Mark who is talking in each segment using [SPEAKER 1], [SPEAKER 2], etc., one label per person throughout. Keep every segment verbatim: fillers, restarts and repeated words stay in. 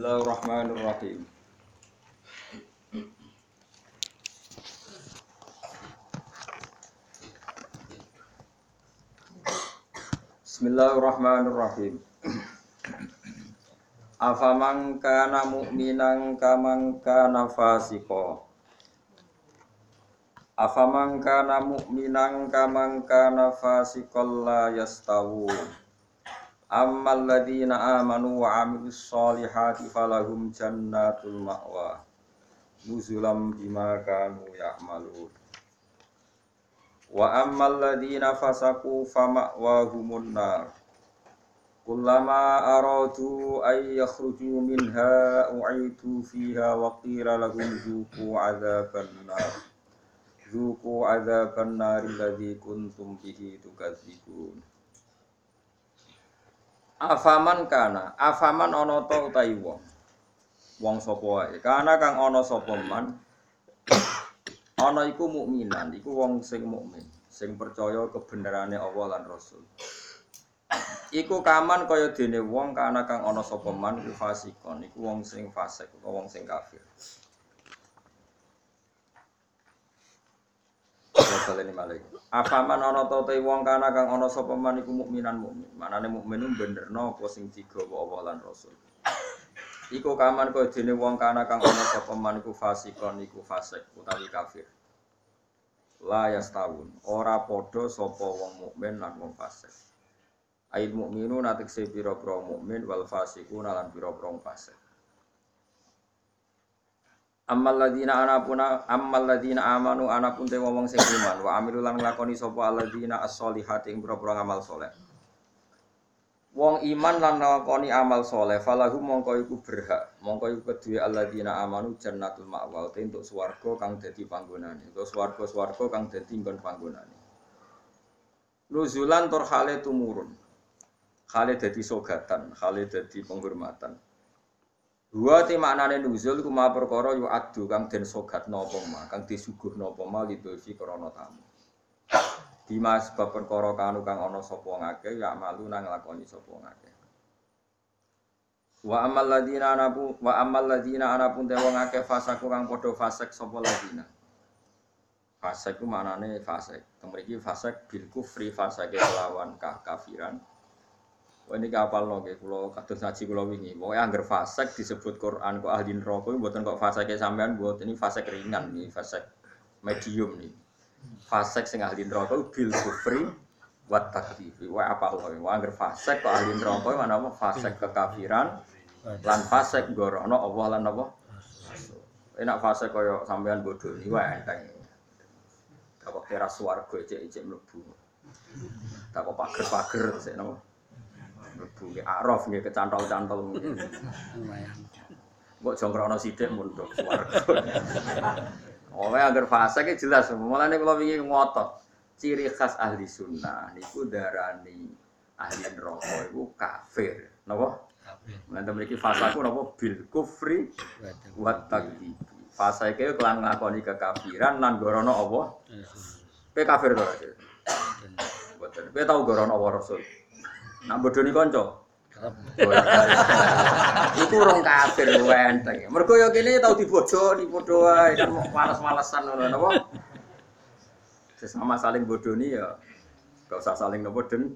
[SPEAKER 1] Bismillahirrahmanirrahim. Bismillahirrahmanirrahim. Afaman kana mu'minan kaman kana fasiqa. Afaman kana mu'minan kaman kana fasiqan la yastawu. Ammal ladzina amanu wa 'amilus solihati falahum jannatul ma'wa nuzulam bima kanu ya'malun. Wa ammal ladzina fasaqu fama'wahumun nar. Kullama aradu ay yakhruju minha u'idu fiha wa qila lahum dzuqu 'adzaban nar. Dzuqu 'adzaban nar alladzi kuntum bihi tukadzibun. Afaman kana, afaman ana ta utahi wong. Wong sapa wae. Kana kang ana sapa man. Ana iku mukminan, iku wong sing mukmin, sing percaya kebenarane Allah lan Rasul. Iku kaman kaya dene wong kana kang ana sapa man iku fasikon, iku wong sing fasik, utawa wong sing kafir. Sallallahu alaihi. Afaman ana ta te wong kana kang ana sapa man iku mukminan mukmin. Manane mukmin ku benerno apa sing digawa Allah lan Rasul. Iku kaman kaya dene wong kana kang ana sapa man iku fasikon, iku fasik utawi kafir. La yastawun, ora padha sapa wong mukmin lan wong fasik. Ail mukminun atekse pira-pira mukmin wal fasikun lan pira-pira fasik. Ammal ladzina anapuna ammal ladzina amanu anapun te wong sing iman wa amilu lan nglakoni sapa alladzina as-solihati ing pira-pira amal saleh. Wong iman lan nglakoni amal saleh falahum mongko iku berhak mongko iku kedue alladzina amanu jannatul ma'wa te entuk swarga kang dadi panggonane utawa swarga-swarga kang dadi nggon panggonane. Nuzulan tur hale tumurun. Hale dadi sogatan, hale dadi penghormatan. Dua ti maknane nuzul ku ma perkara yu adu kang den sogatno apa ma, kang disuguhno apa ma lidulfi krana tamu. Dimas sebab perkara kanu kang ana sapa ngake ya malu nang nglakoni sapa ngake. Wa amal ladina anapu wa amal ladina anapun te wong akeh fasaku kang padha fasik sapa ladina. Fasik ku maknane fasik. Teng mriki fasik bil kufri fasake lawan kafiran. Wah ini kapal loh, kalau kados ngaji kalau wingi, pokoknya angger fasek disebut Quran kok ahli neraka, buatan kok fasek sampean buat ini fasek ringan nih, fasek medium nih, fasek sing ahli neraka bil kufri wat takdzib. Wah apa loh, wah angger fasek kok ahli neraka mana apa fasek kekafiran, lan fasek gorono Allah lan apa? Enak fasek koyo sampean bodoh nih, wah enteng. Kok teras swarga ejek-ejek mlebu, tak kok pager-pager sik napa? Bunyi araf nggih kecantol-cantol lumayan. Mbok jongkrono sithik mundhuk swarga. Oke agar fase ki jelas. Mulane kula wingi ngotot. Ciri khas ahli sunnah niku darani ahli neraka iku kafir. Napa? Kafir. Mulane mriki fasaku napa bil kufri wa takdzib. Fase iki kelan nglakoni kekafiran lan gorono apa? Kowe kafir to, Rasul? Mboten. Kowe tau gorono apa Rasul? Nak bodoni kanca. Iku urung kafir enteng. Mergo ya kene tau dibodoni padha wae kan males-malesan ngono napa. Sesama saling bodoni ya gak usah saling napa den.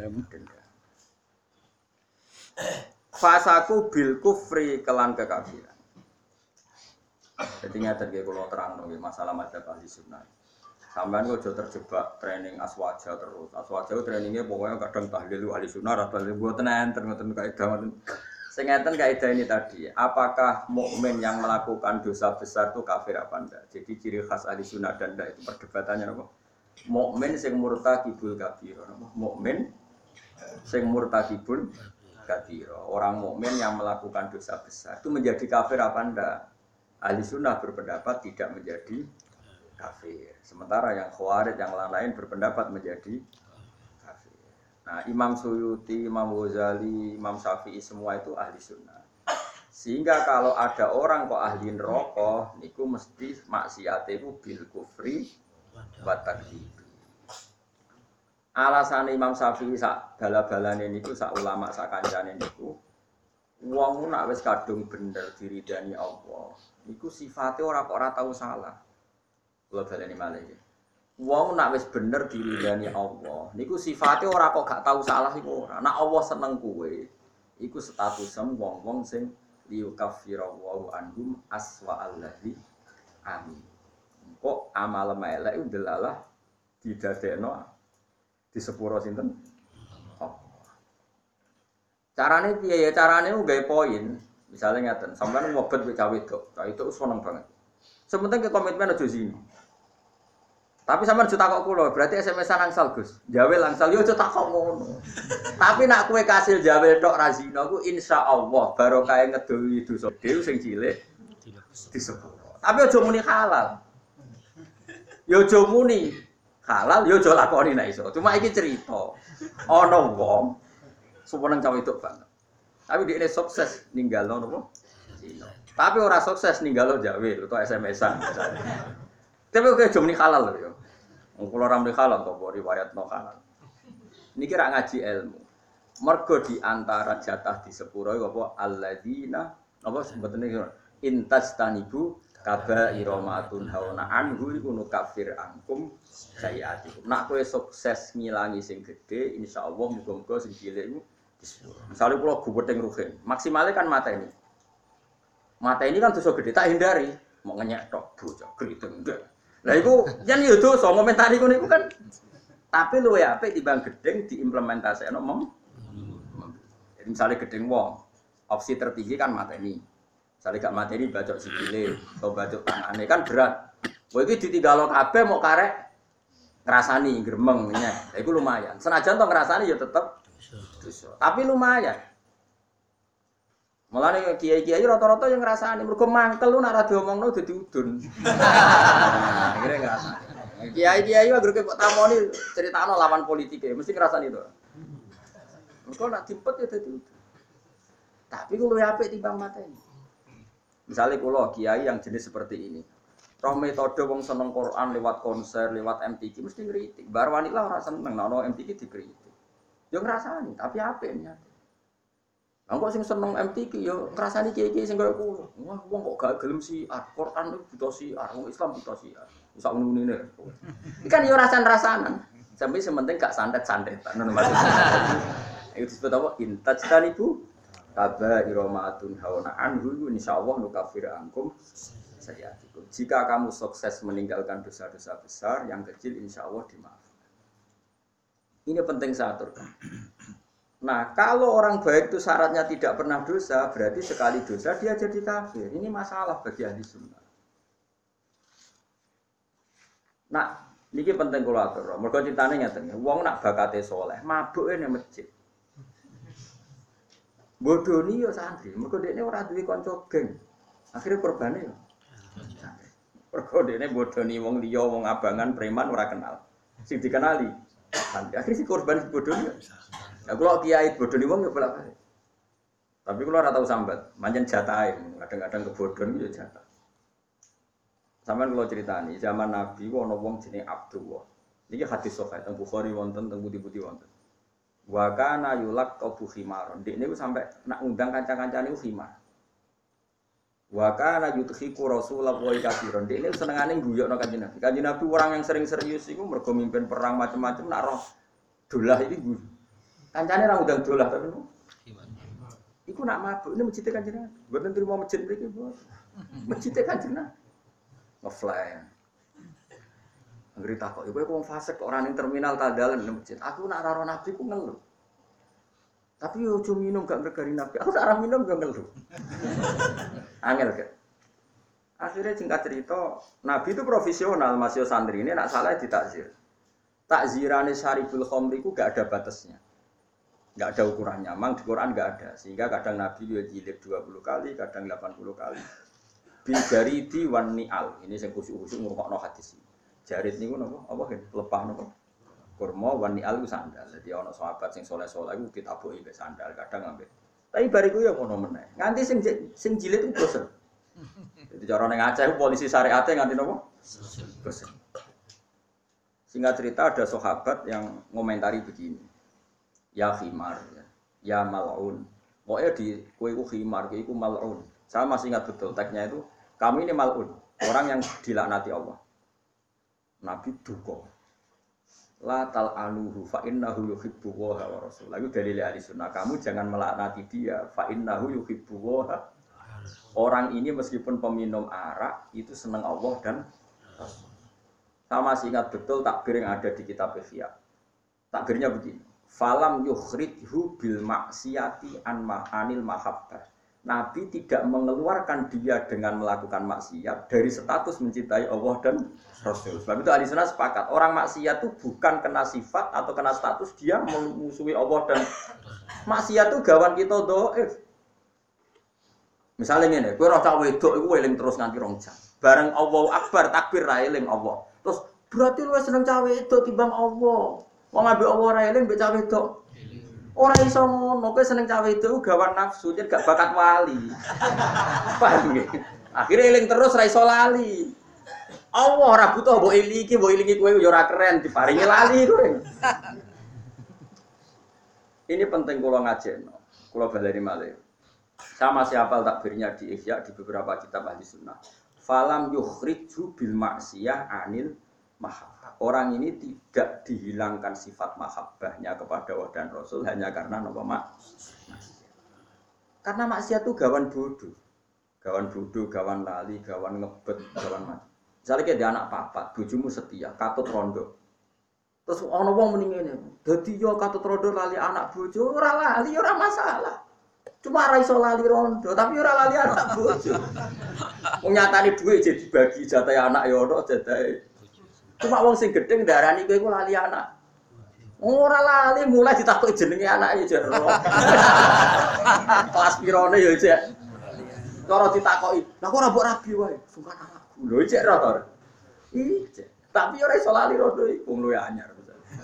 [SPEAKER 1] Fasaku bil kufri kelan kekafiran. Dadi ngaten nggih kula terangno nggih masalah madzhab ahli sunnah. Sampeyan kok aja terjebak training aswaja terus. Aswaja trainingnya pokoknya kadang tahlil ahli sunnah atau mboten enten ngoten kaidah ngoten. Sing ngeten kaidah ini tadi, apakah mukmin yang melakukan dosa besar itu kafir apa enggak? Jadi ciri khas ahli sunnah dan enggak itu perdebatannya apa? Mukmin sing murtakibul kabir, apa? Mukmin sing murtakibul kabir. Orang mukmin yang melakukan dosa besar itu menjadi kafir apa enggak? Ahli sunnah berpendapat tidak menjadi kafir. Sementara yang Khawarij yang lain-lain berpendapat menjadi kafir. Nah, Imam Suyuti, Imam Ghazali, Imam Syafi'i semua itu ahli sunnah. Sehingga kalau ada orang kok ahli neraka, niku mesti maksiate iku bil kufri wa takdzib. Alasan Imam Syafi'i sak bala-balane niku sak ulama sak kancane niku Wong nak wis kadung bener diridani Allah. Iku sifate ora kok ora tau salah. Kula baleni malih iki. Wong nak wis bener diridani Allah, niku sifate ora kok gak tau salah iku ora. Nak Allah seneng kowe, iku statusem wong-wong sing liyukaffira wa anhum aswa allazi amin. Kok amal elek iku delalah didadekno di sepuro sinten? Carane piye ya? Carane nggawe poin. Misale ngaten, sampeyan ngobet wek cawe wedok. Cah itu seneng banget. Sementing ke komitmen aja sini. Tapi sampeyan aja takok kula, berarti S M S-an angsal, Gus. Jawe langsal yo aja takok ngono. Tapi nak kowe kasil jawe tok ra zina ku insyaallah barokah ngedohi dosa dhewe sing cilik disepuro. Tapi aja muni halal. Yo aja muni halal, yo aja lakoni nek iso. Cuma iki cerita. Ana wong suweneng cawe wedok banget. Tapi dia ini sukses ninggalo nopo? Zina. Tapi ora sukses ninggalo jawe utawa S M S-an. Tapi oke jom ni halal lho yo. Wong kula ora muni halal kok riwayat no halal. Niki ra ngaji ilmu. Mergo di antara jatah di sepuro apa alladzina apa sebetene intastanibu kaba'ira ma tunhauna anhu iku nukafir angkum sayiatikum. Nak kowe sukses ngilangi sing gedhe insyaallah muga-muga sing cilik iku misalnya kalau gubedeng ruhin, maksimalnya kan mata ini. Mata ini kan dosa gede, tak hindari. Mau ngenyek tok, bocah geriting enggak. Lah iku yen yo dosa ngomentari ngono iku kan. Tapi luwe apik timbang gedeng diimplementasekno mem. Jadi misalnya gedeng wong, opsi tertinggi kan mata ini. Misalnya gak mata ini bacok sikile, atau bacok tangane kan berat. Kowe iki ditinggalo kabeh mau karek ngrasani gremeng nyek. Lah iku lumayan. Senajan to ngrasani ya tetep dosa. Tapi lumayan. Mulane kiai-kiai rata-rata yang ngrasani mergo mangkel lu nek ora diomongno dadi udun. Akhire ngrasani. Kiai-kiai wae kok tamoni critakno lawan politike mesti ngrasani to. Mergo nek dipet ya dadi udun. Tapi ku luwih apik timbang mateni. Misalnya kula kiai yang jenis seperti ini. Roh metode wong seneng Quran lewat konser, lewat M T Q mesti ngritik. Bar wanita ora seneng nek ono M T Q dikritik. Yo ngrasani, tapi apik niat. Lah kok sing seneng M T Q yo ngrasani kiai-kiai sing koyo kuwi. Wah, wong kok gak gelem si Al-Qur'an itu buta si wong Islam buta si. Sak ngono-ngene. Ikan yo rasan-rasanan. Sampai sementing gak santet-santetan ngono maksudnya. Itu disebut apa? Intajtanibu kaba'ira ma tunhauna anhu insyaallah nukafir ankum sayiatikum. Jika kamu sukses meninggalkan dosa-dosa besar, yang kecil insyaallah dimaafkan. Ini penting saya aturkan. Nah, kalau orang baik itu syaratnya tidak pernah dosa, berarti sekali dosa dia jadi kafir. Ini masalah bagi ahli sunnah. Nah, ini penting kalau atur. Mereka ceritanya nyatanya, wong nak bakate soleh, mabuk ini masjid. Bodoh ini ya santri, mereka dia orang duwe konco geng. Akhirnya korbannya ya. Mereka dia bodoh ini wong liya, wong abangan, preman orang kenal. Sing dikenali. Akhirnya si korban bodoh ni. Ya kalau kiai bodoh ni wong ya bolak balik. Tapi kalau ora tau sambat, manjen jatahe, kadang-kadang kebodohan ya jatah. Sampeyan kalau ceritani zaman Nabi ana wong jenenge Abdullah. Niki hadis sahih teng Bukhari wonten teng budi-budi wonten. Wa kana yulaqabu khimaron. Dik niku sampai nak undang kanca-kancane ku khimar. Wa kana yudhiku Rasulullah wa katsiran. Dik niku senengane guyokno Kanjeng Nabi. Kanjeng Nabi orang yang sering serius iku mergo mimpin perang macam-macam nak roh dolah iki guyu. Kancane ra undang dolah tapi iku nak mabuk ini masjid Kanjeng Nabi. Mboten trimo masjid mriki, Bos. Masjid Kanjeng Nabi. Ngefly. Anggere takok, kowe wong fasik kok ora ning terminal ta dalan nang masjid. Aku nak ora Nabi ku ngeluh. Tapi yo aja minum gak ngregani Nabi. Aku ora minum yo ngeluh. Angel kan. Akhirnya singkat cerita, Nabi itu profesional, masih santri ini nak salah ditakzir. Takzirane syaribul khamri ku gak ada batasnya. Gak ada ukurannya, memang di Quran gak ada. Sehingga kadang Nabi dia jilid dua puluh kali, kadang delapan puluh kali. Bil jaridi wan ni'al. Ini saya khusyuk-khusyuk ngurukno hadis ini. Jarid niku napa? Apa kan? Lepah napa? Kurma wan ni'al ku sandal. Jadi ana sahabat sing saleh-saleh iku ditabuki mbek sandal, kadang ambek. Tapi bariku ya ngono meneh. Nganti sing sing jilid ku bosen. Jadi cara ning Aceh polisi syariate nganti napa? Bosen. Singkat cerita ada sahabat yang ngomentari begini. Ya khimar, ya, ya mal'un, Pokoknya di kowe iku khimar, kowe iku mal'un. Saya masih ingat betul teksnya itu, kamu ini mal'un, orang yang dilaknati Allah. Nabi duka. La tal'anuhu fa innahu yuhibbu wa rasul. Lalu dalil ahli sunnah, kamu jangan melaknati dia fa innahu yuhibbu wa. Orang ini meskipun peminum arak itu senang Allah dan Rasul. Saya masih ingat betul takbir yang ada di kitab Ihya. Takbirnya begini. Falam yukhrijhu bil maksiyati an ma'anil mahabbah. Nabi tidak mengeluarkan dia dengan melakukan maksiat dari status mencintai Allah dan Rasul. Sebab itu ahli sunnah sepakat, orang maksiat itu bukan kena sifat atau kena status, dia memusuhi Allah dan maksiat itu gawan kita dhaif. Misalnya ngene, kowe ora cah wedok iku eling terus nganti rong jam. Bareng Allahu Akbar takbir ra eling Allah. Terus berarti lu seneng cah wedok timbang Allah. Wong ambek Allah ra eling mbek cah wedok. Ora iso ngono, kowe seneng cah wedok gawan nafsu, yen gak bakat wali. Paham nggih? Akhire eling terus ra iso lali. Allah ora butuh mbok elingi, mbok elingi kowe yo ora keren diparingi lali kowe. Ini penting kula ngajekno. Kula baleni malih. Saya masih hafal takbirnya di Ihya di beberapa kitab ahli sunnah. Falam yukhriju bil maksiyah anil mahabbah. Orang ini tidak dihilangkan sifat mahabbahnya kepada Allah dan Rasul hanya karena nama maksiat. Karena maksiat itu gawan bodoh. Gawan bodoh, gawan lali, gawan ngebet, gawan mati. Misalnya kayak dia anak papat, bojomu setia, katut rondo. Terus ana wong muni ngene, dadi yo katut rondo lali anak bojo, ora lali ora masalah. Cuma ora iso lali rondo, tapi ora lali anak bojo. Wong nyatane dhuwit jadi dibagi jatah anak ya ono jatahe. Cuma wong sing gedhe ndarani kowe iku lali anak. Ora lali mulai ditakoki jenenge anake jero. Kelas pirone ya cek. Cara ditakoki, lha kok ora mbok rabi wae, sungkan anakku. Lho cek ra to. Ih, cek. Tapi ora iso lali rondo iku wong luwe anyar.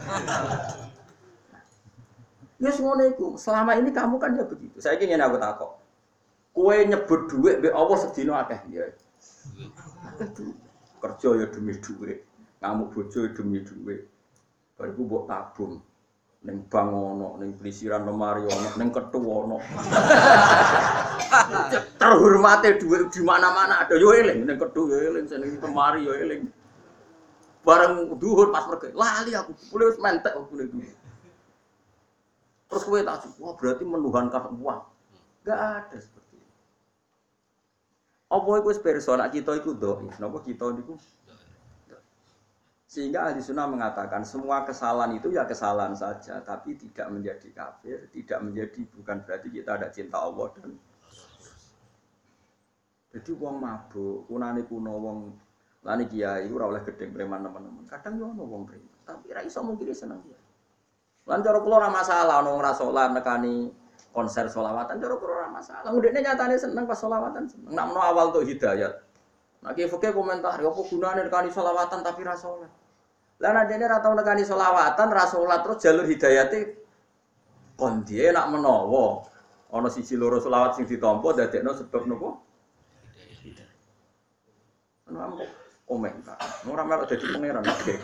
[SPEAKER 1] Ya ngono iku. Selama ini kamu kan ya begitu. Saiki ngene aku takok. Kowe nyebut dhuwit mbek Allah sedina akeh ya. Kerja ya demi dhuwit. Ngamuk bojo ya demi dhuwit. Bariku mbok tabung. Ning bank ono, ning plesiran lemari ono, ning kethu ono. Terhormate dhuwit di mana-mana ada yo eling, ning kethu yo eling, ning lemari yo eling. Bareng dhuwur pas pergi, lali aku, boleh wis mentek aku niku. Terus kowe tak wah berarti menuhankan uang. Enggak ada seperti itu. Apa iku wis pirsa nek kita iku dhaif, napa kita niku sehingga ahli sunnah mengatakan semua kesalahan itu ya kesalahan saja, tapi tidak menjadi kafir, tidak menjadi bukan berarti kita ada cinta Allah dan jadi wong mabuk, kunane kuno wong lani kiai ora oleh gedeng preman teman-teman. Kadang yo ono wong preman, tapi ra iso mungkin seneng dia. Lan cara kula ora masalah ono ora salat nekani konser selawatan cara kula ora masalah. Ndekne nyatane seneng pas selawatan seneng. Nek menawa awal tuh hidayat. Nek fikih komentar, ya apa gunane nekani selawatan tapi ra salat. Lah nek dene ra tau nekani selawatan, ra salat terus jalur hidayate kon dia nak menawa ana siji loro selawat sing ditampa dadekno sebab napa? Hidayah. Ana ampo komentar. Ora melok dadi pangeran.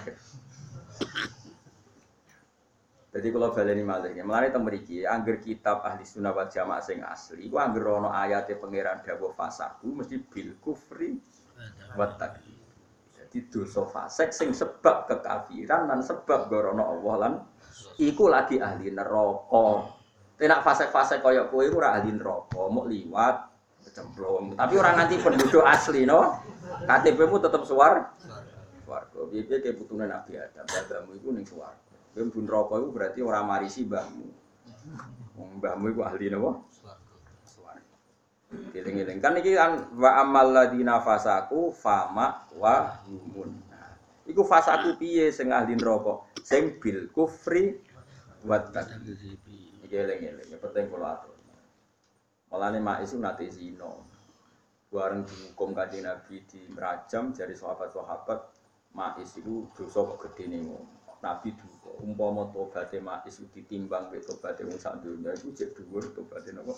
[SPEAKER 1] Jadi kalau baleni malih, mulane teng mriki angger kitab ahli sunnah wal jamaah sing asli, iku angger ana ayate pangeran dawuh fasaku mesti bil kufri wa takdzib. Jadi dosa fasik sing sebab kekafiran lan sebab gorono Allah lan iku lagi ahli neraka. Tenak fasik-fasik kaya kowe iku ora ahli neraka, mok liwat cemplung. Tapi ora nganti penduduk asli no. K T P-mu tetep suwar. Swarga. Piye-piye ke putune Nabi Adam, bapakmu iku ning swarga. Kowe mbun neraka iku berarti ora marisi mbahmu. Wong mbahmu iku ahli napa? Swarga. Eling-eling kan iki kan wa amal ladina fasaku fama wa humun. Nah, iku fasaku piye sing ahli neraka? Sing bil kufri wa takdzib. Iki eling-eling penting kula atur. Malane mak isu nate zina. Bareng dihukum kanjeng Nabi di merajam dari sahabat-sahabat Ma'is itu dosa kok gedene ngono. Nabi duka umpama tobaté Ma'is ditimbang mek tobaté wong sak donya iku jek dhuwur tobaté napa.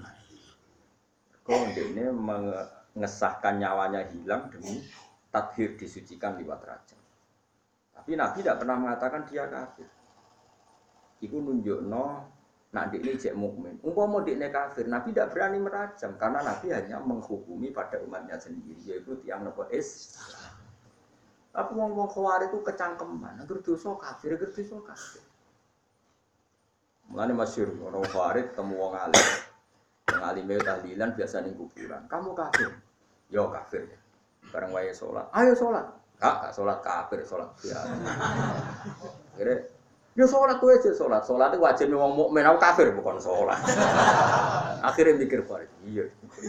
[SPEAKER 1] Kok ndekne mengesahkan nyawanya hilang demi tathhir disucikan liwat rajam. Tapi Nabi tidak pernah mengatakan dia kafir. Iku nunjukno Nah, ini cek mukmin. Umpama dekne kafir, Nabi tidak berani merajam karena Nabi hanya menghukumi pada umatnya sendiri, yaitu tiang nopo is. Tapi wong-wong Khawarij itu kecangkeman, agar dosa kafir, agar dosa kafir. Mulane masyhur orang Khawarij ketemu wong alim. Wong alime tahlilan biasa ning kuburan. Kamu kafir. Yo kafir. Bareng wae salat. Ayo salat. Enggak, enggak salat kafir, salat biasa. Akhirnya yo sholat tuh aja sholat, sholat itu wajib wong mukmin, aku kafir bukan sholat. Akhirnya mikir Farid, iya.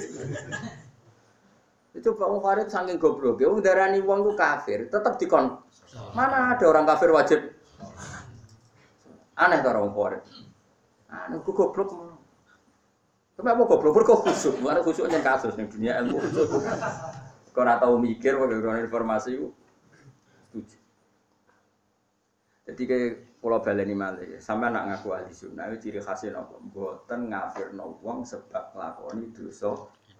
[SPEAKER 1] Itu Pak Farid saking goblok, ya wong darani wong itu kafir, tetap dikon. Mana ada orang kafir wajib? Aneh tuh orang Farid. Aneh, aku goblok. Tapi apa goblok? Kok khusuk? Mana khusuknya kasus nih dunia ilmu khusuk. Kau nggak tahu mikir, kalau informasi itu setuju. Jadi kayak pulau baleni malih, sampai nak ngaku ahli sunnah itu ciri khasnya nopo, boten ngafirno wong sebab nglakoni dosa.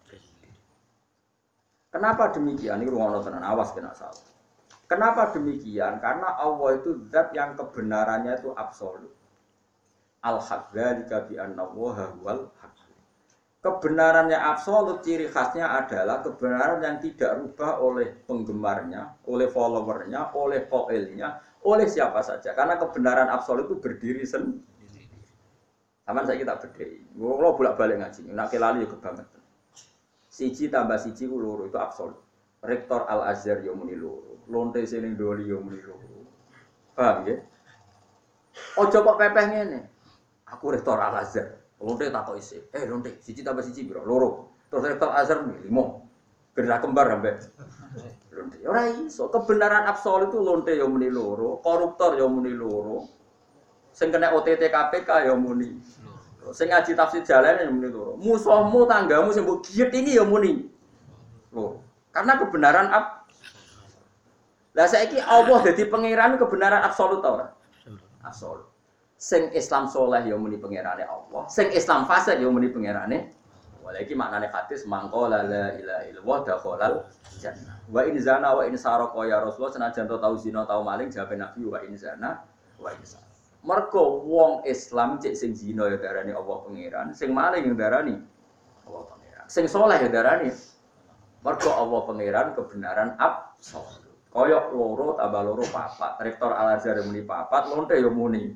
[SPEAKER 1] Kenapa demikian? Ini ruang tenan awas kena salah. Kenapa demikian? Karena Allah itu zat yang kebenarannya itu absolut. Al-haq dzalika bi anna Allaha huwal haq. Kebenarannya absolut, ciri khasnya adalah kebenaran yang tidak rubah oleh penggemarnya, oleh followernya, oleh qailnya, oleh siapa saja. Karena kebenaran absolut itu berdiri sendiri. Taman saya kita berdiri. Kalau bolak-balik ngaji, nak kelali juga banget. Siji tambah siji ku loro itu absolut. Rektor Al Azhar yo muni loro, lonte sing doli yo muni loro. Paham nggih? Ojo kok pepeh ngene. Aku rektor Al Azhar. Lonte takok isih. Eh lonte, siji tambah siji piro? Loro. Terus rektor Azhar muni limo. Gerah kembar sampe. Lonte. Ora iso, kebenaran absolut itu lonte yo muni loro, koruptor yo muni loro. Sing kena O T T K P K yo muni. Sing ngaji tafsir jalan yo muni loro. Musuhmu tanggamu sing mbok giet iki yo muni loro. Karena kebenaran ab. Lah saiki Allah dadi pangeran kebenaran absolut ta ora? Absolut. Sing Islam soleh ya muni pangerane Allah, sing Islam fasik ya muni pangerane. Wala iki maknane hadis mangqala la ilaha illallah dakhalal jannah. Wa in zana wa in sarqa ya Rasulullah senajan to tau zina tau maling jawabe Nabi wa in zana wa in sarqa. Mergo wong Islam cek sing zina ya darani Allah pangeran, sing maling ya darani Allah pangeran. Sing soleh ya darani mergo Allah pangeran kebenaran absolut. Kaya loro tambah loro papat. Rektor Al Azhar muni papat, lonte ya muni.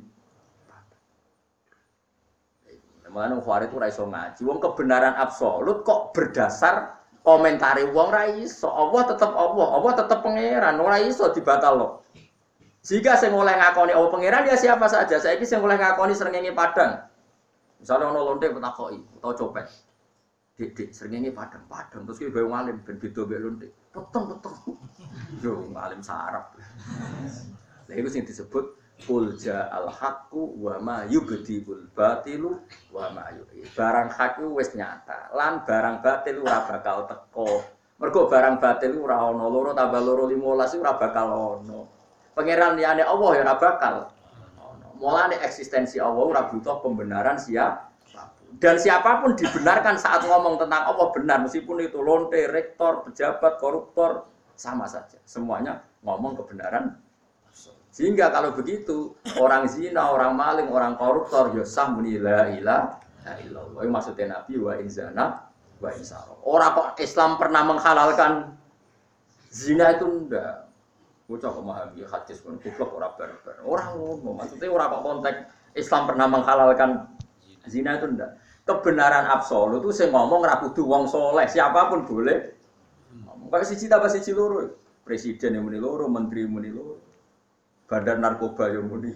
[SPEAKER 1] Mulane Khawarij itu ora iso ngaji. Wong kebenaran absolut kok berdasar komentari wong ra iso. Allah tetep Allah, Allah tetep pangeran, ora iso dibatalno. Jika sing oleh ngakoni Allah pangeran ya siapa saja. Saiki sing oleh ngakoni srengenge padang. Misalnya ono lonte petakoki utawa copet. Dik-dik srengenge padang-padang terus ki bae ngalim ben beda mbek lonte. Peteng-peteng. Yo ngalim sarap. Lha iku sing disebut Qul ja'al haqqu wa ma yubdiul batilu wa ma yu'id. Barang hak ku wis nyata, lan barang batil ora bakal teko. Mergo barang batil ora ana loro tambah loro limolas ora bakal ana. Pangeran liyane Allah ya ora bakal ana. Mulane eksistensi Allah ora butuh pembenaran siapapun. Dan siapapun dibenarkan saat ngomong tentang Allah benar meskipun itu lonte, rektor, pejabat, koruptor sama saja. Semuanya ngomong kebenaran. Sehingga kalau begitu, orang zina, orang maling, orang koruptor, ya sah muni la ilaha illallah. Itu maksudnya Nabi wa in zana wa in sarqa. Orang kok Islam pernah menghalalkan zina itu enggak. Bocah kok memahami hadis pun goblok ora barbar. Orang ngomong, maksudnya orang kok konteks Islam pernah menghalalkan zina itu enggak. Kebenaran absolut itu sing ngomong ra kudu wong saleh, siapapun boleh. Kayak siji tambah siji loro. Presiden yang muni loro, menteri yang muni loro. Badan narkoba yang muni.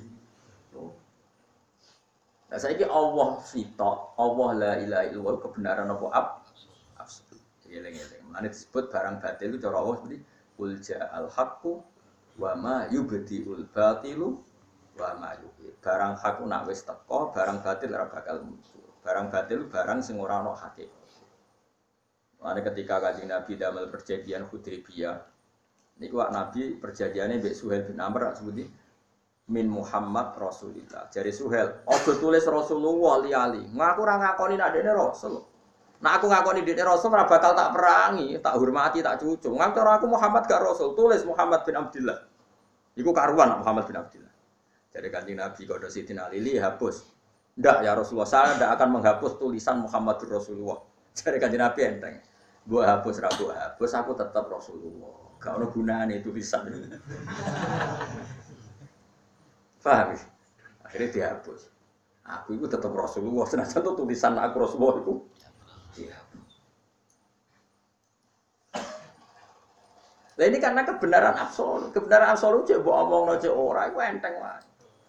[SPEAKER 1] Nah saiki Allah sitok, Allah la ilaha illallah kebenaran apa ab absolut. Eling-eling. Mane disebut barang batil itu cara Allah seperti qul ja'al haqqu wa ma yubdiul batilu wa ma yu'id. Barang hak nak wis teko, barang batil ora bakal muncul. Barang batil barang sing ora ana hakikat. Mane ketika Kanjeng Nabi damel perjanjian Hudaybiyah niku Nabi perjanjiane mbek Suhail bin Amr sebuti min Muhammad Rasulillah. Jare Suhail, aja tulis Rasulullah li-ali. Ngaku ora ngakoni nek dene rasul. Nek aku ngakoni dene rasul ora bakal tak perangi, tak hormati, tak cucung. Ngaku aku Muhammad gak rasul, tulis Muhammad bin Abdullah. Iku karuan Muhammad bin Abdullah. Jare Kanjeng Nabi kode Sidina Ali hapus Ndak ya Rasulullah, saya tidak akan menghapus tulisan Muhammadur Rasulullah. Jadi kanjeng Nabi enteng. Mbok hapus ra mbok hapus, aku tetap Rasulullah. Gak ono gunane tulisan. Paham? Akhirnya dihapus. Aku itu tetap Rasulullah, senajan tulisan aku Rasulullah itu. Iya. Lah ini karena kebenaran absolut, kebenaran absolut cek mbok omongno cek ora iku enteng wae.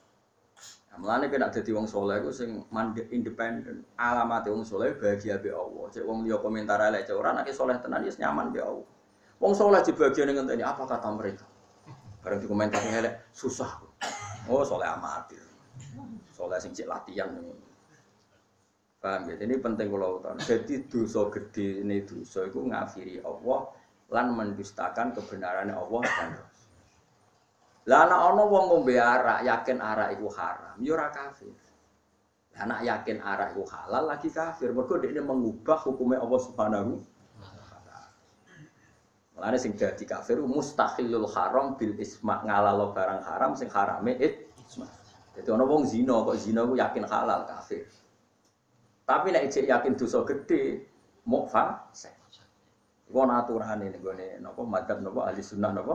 [SPEAKER 1] Mulane kena dadi wong saleh iku sing mandek independen. Alamate wong saleh bahagia be Allah. Cek wong liya komentar elek cek ora nek saleh tenan wis nyaman be Allah. Wong saleh dibagian ngenteni apa kata mereka. Bareng dikomentari elek susah. Oh saleh amatir. Saleh sing cek latihan. Paham ya? Ini penting kula utakan. Jadi dosa gedhe ne dosa iku ngafiri Allah lan mendustakan kebenaran Allah dan Rasul. Lah ana ana wong ngombe arak yakin arak iku haram, ya ora kafir. Lah nek yakin arak iku halal lagi kafir, mergo dhekne mengubah hukume Allah Subhanahu wa taala. Mulane sing dadi kafir mustahilul haram bil isma, ngalalo barang haram sing harame isma. Dadi ana wong zina kok zina ku yakin halal kafir. Tapi nek ijek yakin dosa gedhe muk fasik. Iku ana aturane ning gone napa madzhab napa ahli sunnah napa.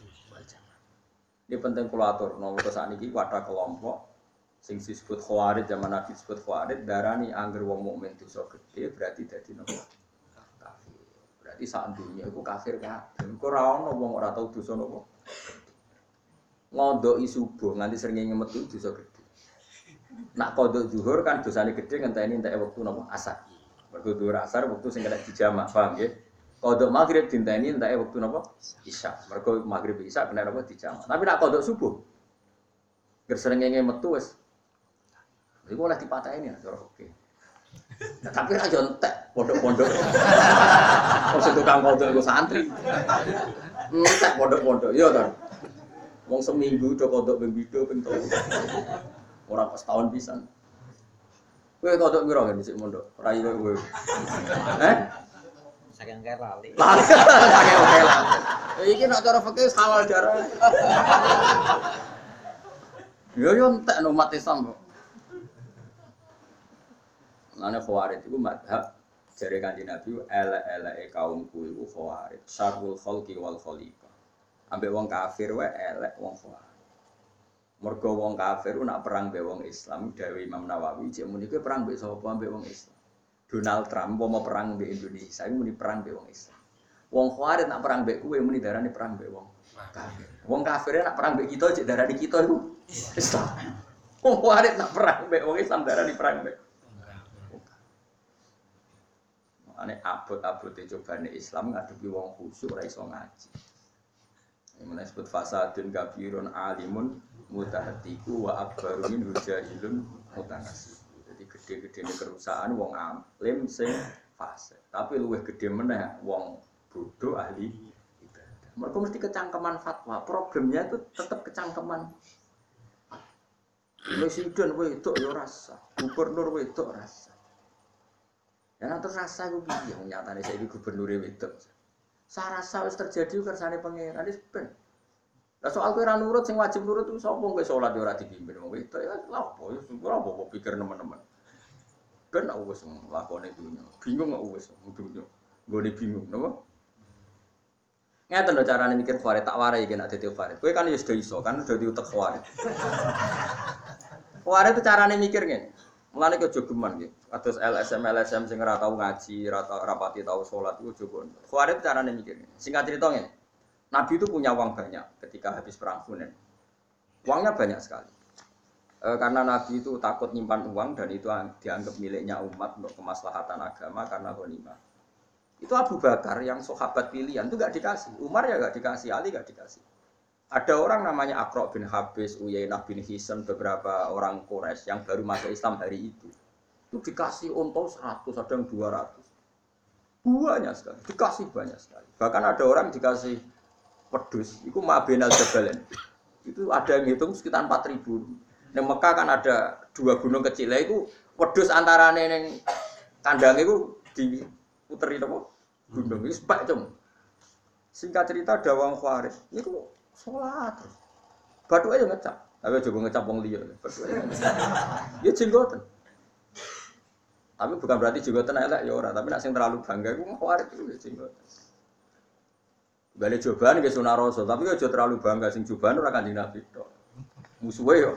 [SPEAKER 1] Ini penting kula atur nomor sakniki wadah kelompok sing disebut khawarij zaman Nabi disebut khawarij darani angger wong mukmin dosa gedhe berarti dadi napa kafir. Berarti sak dunya iku kafir kabeh. Kok ora ana wong ora tau dosa napa. Ngondoki subuh nganti srengenge metu dosa gedhe. Nak qodho zuhur kan dosane gedhe ngenteni entek wektu napa asar. Mergo dhuwur asar wektu sing kena dijamak, paham nggih? Kodok maghrib dinteni entake wektu napa? Isya. Mergo maghrib isya kena napa dijamak. Tapi nek kodok subuh gersrengenge metu wis. Iku oleh dipateni ya cara oke. Nah, tapi ra yo entek pondok-pondok. Wong sing tukang kodok iku santri. Entek pondok-pondok yo to. Wong seminggu do kodok ping pindho ping telu. Ora pas tahun pisan. Kowe kodok piro kan dhisik mondok? Ora yo kowe. Eh?
[SPEAKER 2] Saking kaya lali.
[SPEAKER 1] Lali. Saking kaya lali. Iki nek cara fikih halal darah. Yo yo entek no umat Islam kok. Lane khawarij iku madhab jare Kanjeng Nabi elek-eleke kaumku iku khawarij, syarrul khalqi wal khaliqah. Ambek wong kafir wae elek wong khawarij. Mergo wong kafir nak perang mbek wong Islam, dawuh Imam Nawawi, jek muni kowe perang mbek sapa mbek wong Islam. Donald Trump mau perang di Indonesia, ini muni perang be wong Islam. Wong Khawarij nak perang be kowe muni darani perang be wong kafir. Wong kafir nak perang be kita cek darani kita iku Islam. Wong Khawarij nak perang be wong Islam darani perang be. Ane abot-abote cobane Islam ngadepi wong khusyuk ora iso ngaji. Yang disebut fasadun kabirun alimun mutahatiku wa akbaru min hujahilun mutanasib. Jadi gede-gedene kerusakan wong alim sing fasik. Tapi luwih gede meneh wong bodoh ahli ibadah. Mereka mesti kecangkeman fatwa. Problemnya itu tetap kecangkeman. Presiden wedok ya rasa, gubernur wedok rasa. Ya nanti rasa iku piye wong nyatane saiki gubernur wedok. Sarasa wis terjadi kersane pangeran wis ben. Lah soal kowe ora nurut sing wajib nurut ku sapa kowe salat ya ora dipimpin wong wedok ya lha apa ya ora apa pikir teman-teman. Ben aku wis nglakoni dunya. Bingung aku wis dunya. Nggone bingung napa? Ngeten lho carane mikir Khawarij tak warai iki nek dadi Khawarij. Kowe kan ya wis iso kan dadi utek Khawarij. Khawarij itu carane mikir ngene. Mulane kok jogeman nggih. Kados L S M L S M sing ora tau ngaji, ora tau rapati tau salat iku jogo. Khawarij carane mikir ngene. Singkat cerita ngene. Nabi itu punya uang banyak ketika habis perang Hunain. Uangnya banyak sekali. E, karena Nabi itu takut nyimpan uang dan itu dianggap miliknya umat untuk kemaslahatan agama karena ghanimah. Itu Abu Bakar yang sahabat pilihan itu gak dikasih. Umar ya gak dikasih, Ali gak dikasih. Ada orang namanya Aqra bin Habis, Uyainah bin Hisn, beberapa orang Quraisy yang baru masuk Islam hari itu. Itu dikasih unta seratus, ada yang dua ratus. Banyak sekali, dikasih banyak sekali. Bahkan ada orang dikasih wedhus, itu Ma'benal Jabalain. Itu ada yang hitung sekitar empat ribu. Di Mekah kan ada dua gunung kecil, itu wedhus antara neng kandang itu diputeri apa? Gunung itu sebak cum. Singkat cerita ada wong Khawarij, itu sholat terus. Batu aja ngecap. Tapi aja ngecap wong liya. Ya jenggoten. Tapi bukan berarti jenggoten elek ya ora, tapi nek sing terlalu bangga iku khawarit iku ya jenggoten. Balik cobaan nggih sunah rasul, tapi aja terlalu bangga sing cobaan ora Kanjeng Nabi tok. Musuhe yo.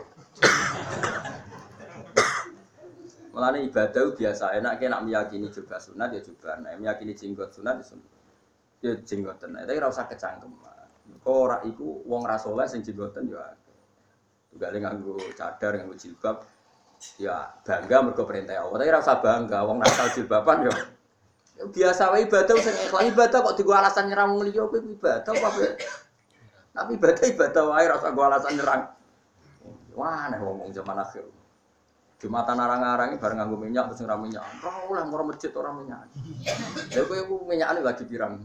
[SPEAKER 1] Mulane ibadah biasa enak enak meyakini juga sunat ya juga, nek meyakini jenggot sunat ya sunat. Ya jenggoten, tapi ora usah kecangkeman. Kok ora iku wong ra saleh sing jenggoten yo akeh. Tugale nganggo cadar, nganggo jilbab, ya bangga mergo perintah Allah. Tapi ora usah bangga, wong nakal jilbaban yo. Ya biasa wae ibadah sing ikhlas ibadah kok digo alasan nyerang wong liya kuwi ibadah apa kowe. Tapi ibadah ibadah wae ora usah go alasan nyerang. Wah, nek wong zaman akhir. Jumatan arang-arang iki bareng nganggo minyak terus ora minyak. Ora oleh moro masjid ora minyak. Lha kowe iku minyakane lagi pirang.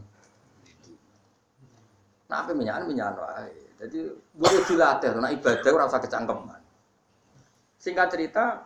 [SPEAKER 1] Nah, apa minyakan minyakan wae. Jadi boleh dilatih, nah ibadah ora usah kecangkeman. Singkat cerita,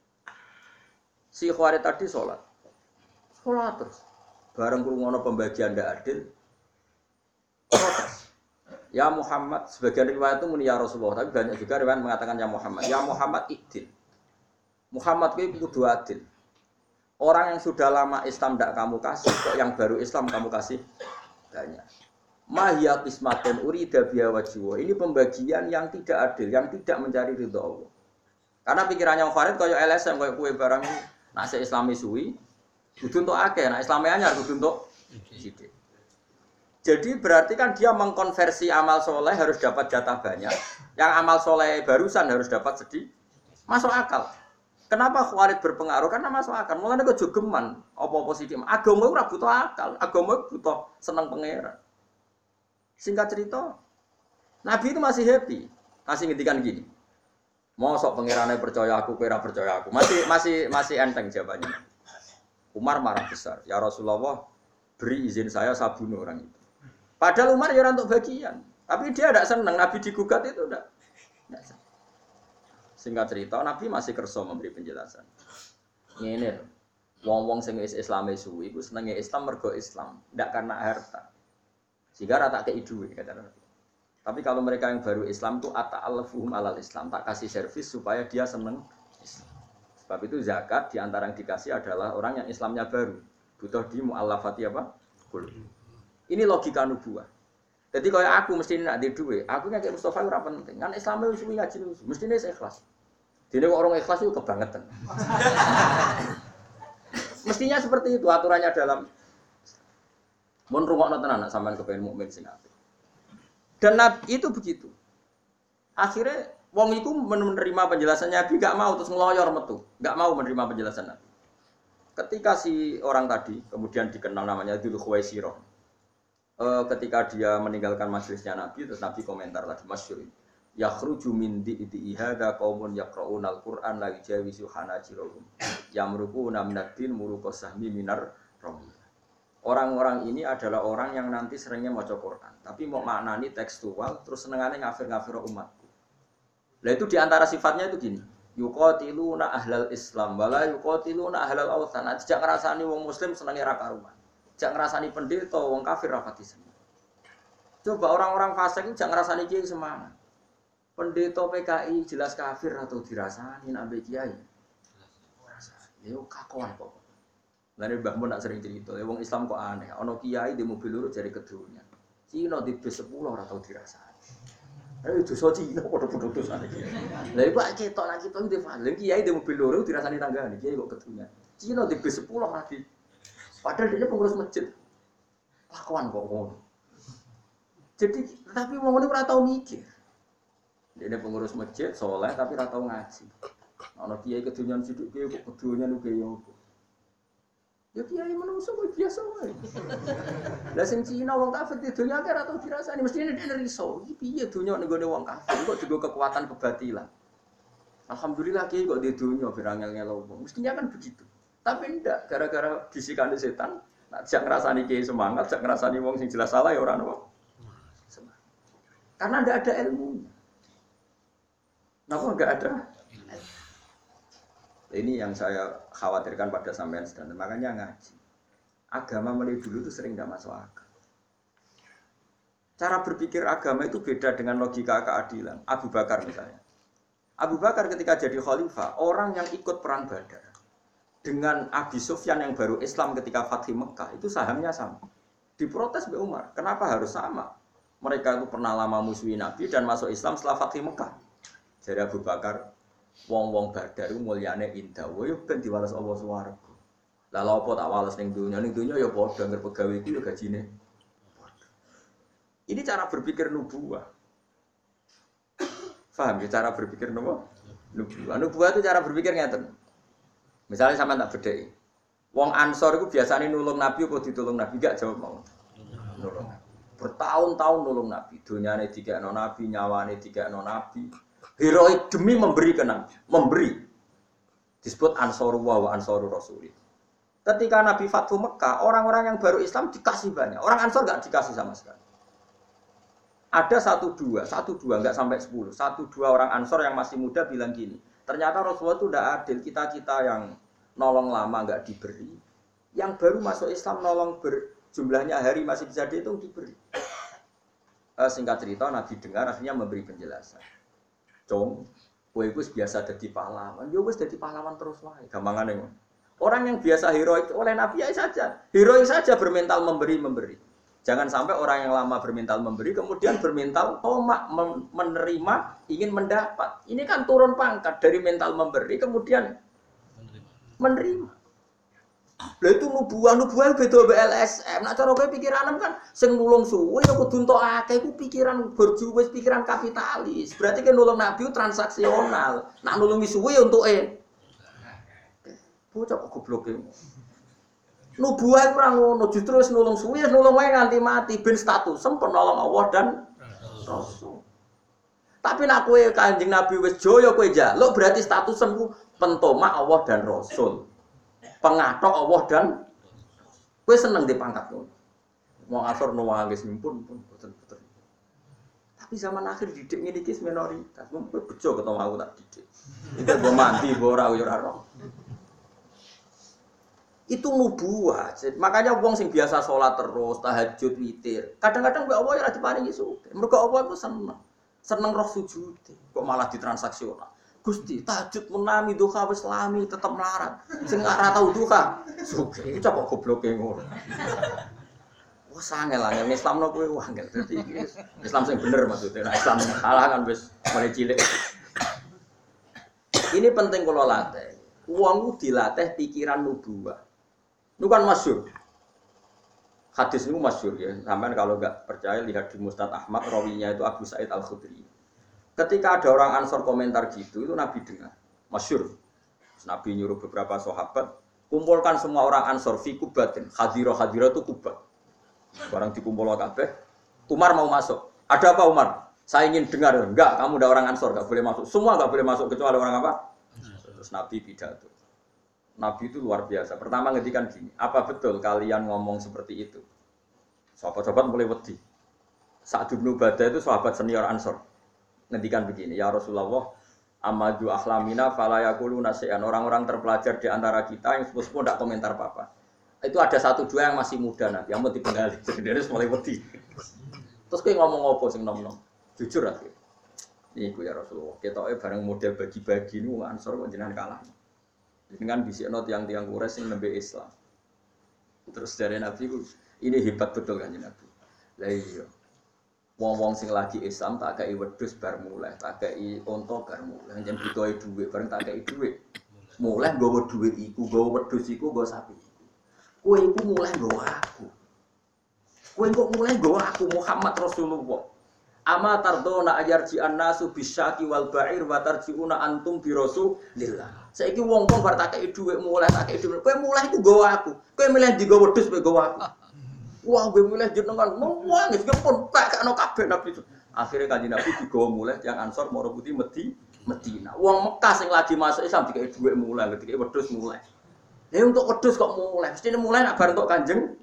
[SPEAKER 1] si Khawarij tadi sholat, sholat terus. Bareng krungono pembagian ndak adil, protes. Ya Muhammad, sebagian riwayat itu muni ya Rasulullah, tapi banyak juga riwayat mengatakan ya Muhammad. Ya Muhammad ikdil. Muhammad itu kudu adil. Orang yang sudah lama Islam ndak kamu kasih, kok yang baru Islam kamu kasih banyak. Mahya qismatun urida biha wajhu. Ini pembagian yang tidak adil, yang tidak mencari ridha Allah. Karena pikirannya Khawarij kaya L S M kaya kue barang nak se Islami suwi, kudu entuk akeh, nak Islami anyar kudu entuk sithik. Jadi berarti kan dia mengkonversi amal soleh harus dapat jatah banyak, yang amal soleh barusan harus dapat sedih. Masuk akal. Kenapa Khawarij berpengaruh? Karena masuk akal. Mulane kok jogeman apa-apa sithik. Agama ora butuh akal, agama butuh seneng pangeran. Singkat cerita, Nabi itu masih happy, masih ngendikan gini. Mosok pangerannya percaya aku, kira percaya aku. Masih masih masih enteng jawabannya. Umar marah besar. Ya Rasulullah, beri izin saya saya bunuh orang itu. Padahal Umar ya untuk bagian, tapi dia tidak senang. Nabi digugat itu tidak. Singkat cerita, Nabi masih kerso memberi penjelasan. Ini, wong-wong sing Islam suwi, itu senengnya Islam mergo Islam, tidak karena harta. Sehingga rata kei duit kata Nabi. Tapi kalau mereka yang baru Islam itu ata'alafuhum alal Islam, tak kasih servis supaya dia seneng Islam. Sebab itu zakat diantara yang dikasih adalah orang yang Islamnya baru, butuh di mu'allafati apa? Kul. Ini logika nubuah. Jadi kalau aku mesti nak di duit, aku kayak Mustafa ora penting. Kan Islamnya suwi ngaji nusu, mestine ikhlas. Dene kok orang ikhlas itu kebangetan. Mestinya seperti itu aturannya dalam mun rungokno tenan nek sampean kepengin mukmin sing apik. Dan Nabi itu begitu. Akhirnya wong itu menerima penjelasan Nabi, gak mau terus ngeloyor metu, gak mau menerima penjelasan Nabi. Ketika si orang tadi kemudian dikenal namanya Dzul Khuwaisirah. E, ketika dia meninggalkan majelisnya Nabi, terus Nabi komentar lagi masyhur. Yakhruju min di'i hadza qaumun yaqra'unal Qur'an la yujawizu hanajirahum. Yamruquna minad-din muruqas sahmi minar rami. Orang-orang ini adalah orang yang nanti seringnya maca Quran, tapi mau maknani tekstual, terus senengane ngafir-ngafir umatku. Lah itu diantara sifatnya itu gini, yuqatiluna ahlal Islam, wala yuqatiluna ahlal awthan. Tidak ngerasani wong Muslim senengnya ra karuan, tidak ngerasani pendeta, wong kafir rapati seneng. Coba orang-orang fasik itu jangan ngerasani kiai semangat. Pendeta P K I jelas kafir atau dirasani nabi kiai. Ya kakoan kok. Lane Mbah Mun nak sering cerita, wong Islam kok aneh. Ana kiai di mobil lurus jari kedunya. Cina di bis sepuluh ora tau dirasani. Eh dosa Cina padha-padha dosane iki. Lah iku ketok nak kita iki falen kiai di mobil lurus dirasani tanggane, kiai kok kedunya. Cina di bis sepuluh mati. Padahal dia pengurus masjid. Lakuan kok ngono. Jadi tapi wong ngene ora tau mikir. Dia pengurus masjid saleh tapi ora tau ngaji. Ana kiai kedunyan sithik kiai kok kedunyan kiai opo. Ya kiai menungso kok biasa wae. Lah sing Cina wong kafir di dunya akeh ora tau dirasani, mestine dhewe riso. Iki piye dunya ning gone wong kafir kok juga kekuatan kebatilan. Alhamdulillah kiai kok di dunya berangel-ngel wong. Mestinya kan begitu. Tapi ndak gara-gara bisikane setan, nak jak ngrasani kiai semangat, jak ngrasani wong sing jelas salah ya ora ono. Semangat. Karena ndak ada ilmunya. Kenapa enggak ada? Ini yang saya khawatirkan pada sampean sedang. Makanya ngaji. Agama mulai dulu itu sering tidak masuk akal. Cara berpikir agama itu beda dengan logika keadilan. Abu Bakar misalnya. Abu Bakar ketika jadi khalifah, orang yang ikut perang Badar dengan Abi Sufyan yang baru Islam ketika Fathu Mekah itu sahamnya sama. Diprotes Mbak Umar, kenapa harus sama? Mereka itu pernah lama musuhi Nabi dan masuk Islam setelah Fathu Mekah. Jadi Abu Bakar, wong-wong Badar itu mulyane indah, yo ben diwales Allah swarga. Lah lha apa tak wales ning dunya, ning dunya ya padha ngger pegawe iki ya gajine. Ini cara berpikir nubuwah. Paham ya cara berpikir nubuwah? Nubuwah. Nubuwah itu cara berpikir ngeten. Misalnya sampean tak bedheki. Wong Ansor itu biasanya nulung Nabi apa ditulung Nabi? Enggak jawab mau. Nulung. Bertahun-tahun nulung Nabi. Dunyane digekno Nabi, nyawane digekno Nabi. Heroik demi memberi ke Nabi. Memberi. Disebut Ansorullah wa Ansorur Rasul. Ketika Nabi Fathu Mekah, orang-orang yang baru Islam dikasih banyak. Orang Ansor enggak dikasih sama sekali. Ada satu dua, satu dua enggak sampai sepuluh. Satu dua orang Ansor yang masih muda bilang gini. Ternyata Rasulullah itu tidak adil. Kita-kita yang nolong lama enggak diberi. Yang baru masuk Islam nolong berjumlahnya hari masih bisa dihitung diberi. Eh, singkat cerita Nabi dengar akhirnya memberi penjelasan. Cung, kowe iku biasa dadi pahlawan. Yo wis dadi pahlawan terus wae. Gampangane ngono. Orang yang biasa heroik oleh Nabi ya saja. Heroik saja bermental memberi-memberi. Jangan sampai orang yang lama bermental memberi kemudian bermental tomak menerima, ingin mendapat. Ini kan turun pangkat dari mental memberi kemudian menerima. Lha itu nubuah, nubuah beda B L S M. Nek cara kowe pikiran kan sing nulung suwe ya kudu entuk akeh iku pikiran berjuwis, pikiran kapitalis. Berarti kan nulung Nabi transaksional. Nak nulungi suwe ya untuke. Bocah kok gobloke. Nubuah ora ngono, justru wis nulung suwe, nulung wae nganti mati ben status penolong Allah dan Rasul. Tapi nek kowe Kanjeng Nabi wis joyo kowe njaluk berarti status semku pentomak Allah dan Rasul. Pengatok Allah dan kowe seneng dipangkat ngono. Wong asor nuwangis nyumpun pun boten-boten. Tapi zaman akhir didik ngene iki minoritas. Wong kowe bejo ketemu aku tak didik. Iki mbok mandi mbok ora yo ora roh. Itu nubuah. Makanya wong sing biasa sholat terus, tahajud, witir. Kadang-kadang mbek Allah ya ora diparingi sugih. Mergo Allah iku seneng. Seneng roh sujud. Kok malah ditransaksional. Gusti, tahajud menami duha wis lami tetep melarat. Sing ora tau duha, sugih. Iku kok gobloke ngono. Wah, sangel angel Islamno kowe angel. Dadi Islam sing bener maksudnya. Nah, Islam salah kan wis mulai cilik. Ini penting kula latih. Wong dilatih pikiran nubuwah. Itu kan masyhur. Hadis itu masyhur ya. Sampeyan kalau enggak percaya lihat di Musnad Ahmad, rawinya itu Abu Sa'id Al-Khudri. Ketika ada orang Ansor komentar gitu, itu Nabi dengar. Masyhur. Nabi nyuruh beberapa sahabat, kumpulkan semua orang Ansor fi kubatin. Hadira-hadira itu kubat. Barang dikumpul kabeh, Umar mau masuk. Ada apa Umar? Saya ingin dengar. Enggak, kamu udah orang Ansor, enggak boleh masuk. Semua enggak boleh masuk kecuali orang apa? Terus Nabi pidato. Nabi itu luar biasa. Pertama ngedikan gini, apa betul kalian ngomong seperti itu? Sahabat-sahabat mulai wedi. Sa'd bin Ubadah itu sahabat senior Ansor. Ngedikan begini, ya Rasulullah, amadu ahlamina fala yaquluna syai'an. Orang-orang terpelajar di antara kita yang sepuh-sepuh enggak komentar apa-apa. Itu ada satu dua yang masih muda Nabi, yang mau dipengali. Jadi mulai wedi. Terus kowe ngomong apa sing nom-nom? Jujur aja. Niku ya Rasulullah, ketoke bareng model bagi-bagi niku Ansor kok jenengan kalah. Dengan bisikno tiang-tiang Quraisy sing nembe Islam. Terus dari Nabi ku, ini hebat betul kan Nabi. Lah iya. Wong-wong sing lagi Islam tak kei wedhus bar mulai, tak kei unta bar mulai, njen butuhe dhuwit bareng tak kei dhuwit. Mulai nggawa dhuwit iku, nggawa wedhus iku, nggawa sapi. Kowe iku mulai nggawa aku. Kowe kok mulai nggawa aku Muhammad Rasulullah. Ama tardona ayarji annasu bisyaki wal ba'ir wa tarjiuna antum bi rasulillah. Saiki wong-wong bar tak kei dhuwit mulai tak kei dhuwit. Kowe mulai iku nggawa aku. Kowe milih digo wedhus kowe nggawa aku. Wah, gue mulai jenengan nangis ngepon tak kano kabeh Nabi itu. Akhire Kanjeng Nabi digawa mulai yang Ansor moro putih Medi Medina. Wong Mekah sing lagi masuk Islam dikei dhuwit mulai, dikei wedhus mulai. Lah untuk wedhus kok mulai? Mestine mulai nak bar entuk Kanjeng.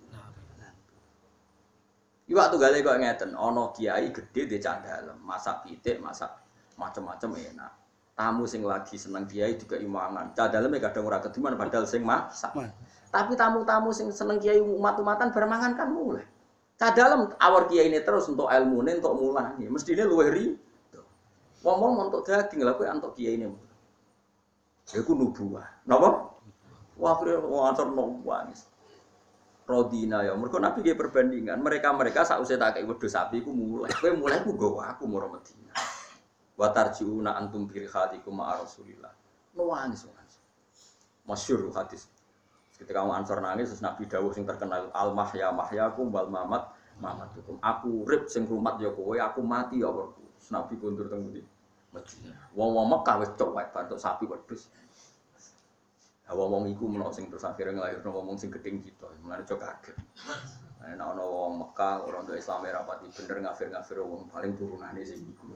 [SPEAKER 1] Iwak tunggale kok ngeten, ana kiai gedhe di candhalem, masak pitik, masak macam-macam enak. Tamu sing lagi seneng kiai juga imangan. Candhaleme kadang ora kediman padahal sing masak. Tapi tamu-tamu sing seneng kiai umat-umatan bermangan kan mulai. Candhalem awor kiai ini terus untuk ilmune, untuk mulane. Mestine luwih rido. Wong-wong untuk daging lha kowe antuk kiai ini. Ya iku nubuwah. Napa? Wah, wong ansor nangis. Rodina ya, mergo Nabi nggih perbandingan. Mereka-mereka sausé tak kei wedhus sapi iku mulai. Kowe mulai ku nggawa aku mara Madinah. Wa tarjiuna antum bi khadikum ma Rasulillah. Nangis nangis. Masyhur hadis. Ketika wong ansor nangis terus Nabi dawuh sing terkenal al mahya mahyakum wal mamat mamatukum. Aku urip sing rumat ya kowe, aku mati ya kowe. Nabi kondur teng ndi? Madinah. Wong-wong Mekah wis cowek bantuk sapi wedhus. Wong-wong iku menawa sing terus akhire nglairno wong sing gedeng kita, mulane cok kaget. Nek ana wong Mekah ora ndek Islam rapati bener ngafir-ngafir wong paling turunane sing iku.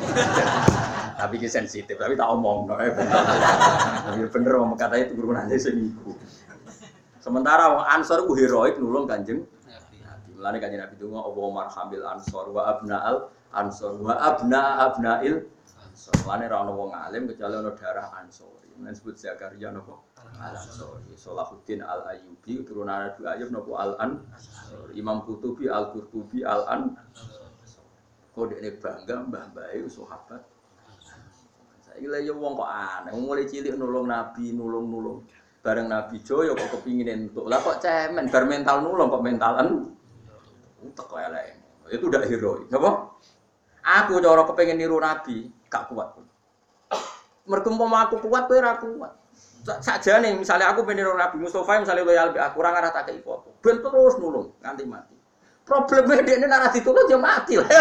[SPEAKER 1] Tapi ki sensitif, tapi tak omongno eh bener. Ya bener wong Mekah itu turunane sing iku. Sementara wong Ansor ku heroik nulung Kanjeng Nabi. Mulane Kanjeng Nabi donga Allahumma arhamil ansor wa abna'al ansor wa abna abnail ansor. Mulane ora ana wong alim kecuali ana darah ansor. Men sebut Zakaria napa? Al-Ansori. Salahuddin Al-Ayyubi turunan Abu Ayyub napa Al-Ansori. Imam Qurtubi Al-Qurtubi Al-An. Kok dekne bangga mbah-mbahe sahabat. Saiki lha yo wong kok aneh, mulai cilik nulung Nabi, nulung-nulung. Bareng Nabi Joyo kok kepingin entuk. Lah kok cemen bar mental nulung kok mentalan. Utek kok elek. Itu udah heroik. Napa? Aku cara kepengin niru Nabi, gak kuat. Mergo umpama aku kuat kowe ora kuat. Sakjane misalnya aku pengen niru Nabi Mustofa misalnya loyal aku ora ngarah tak kei foto. Ben terus nulung nganti mati. Probleme dekne nek ora ditulung ya mati lah.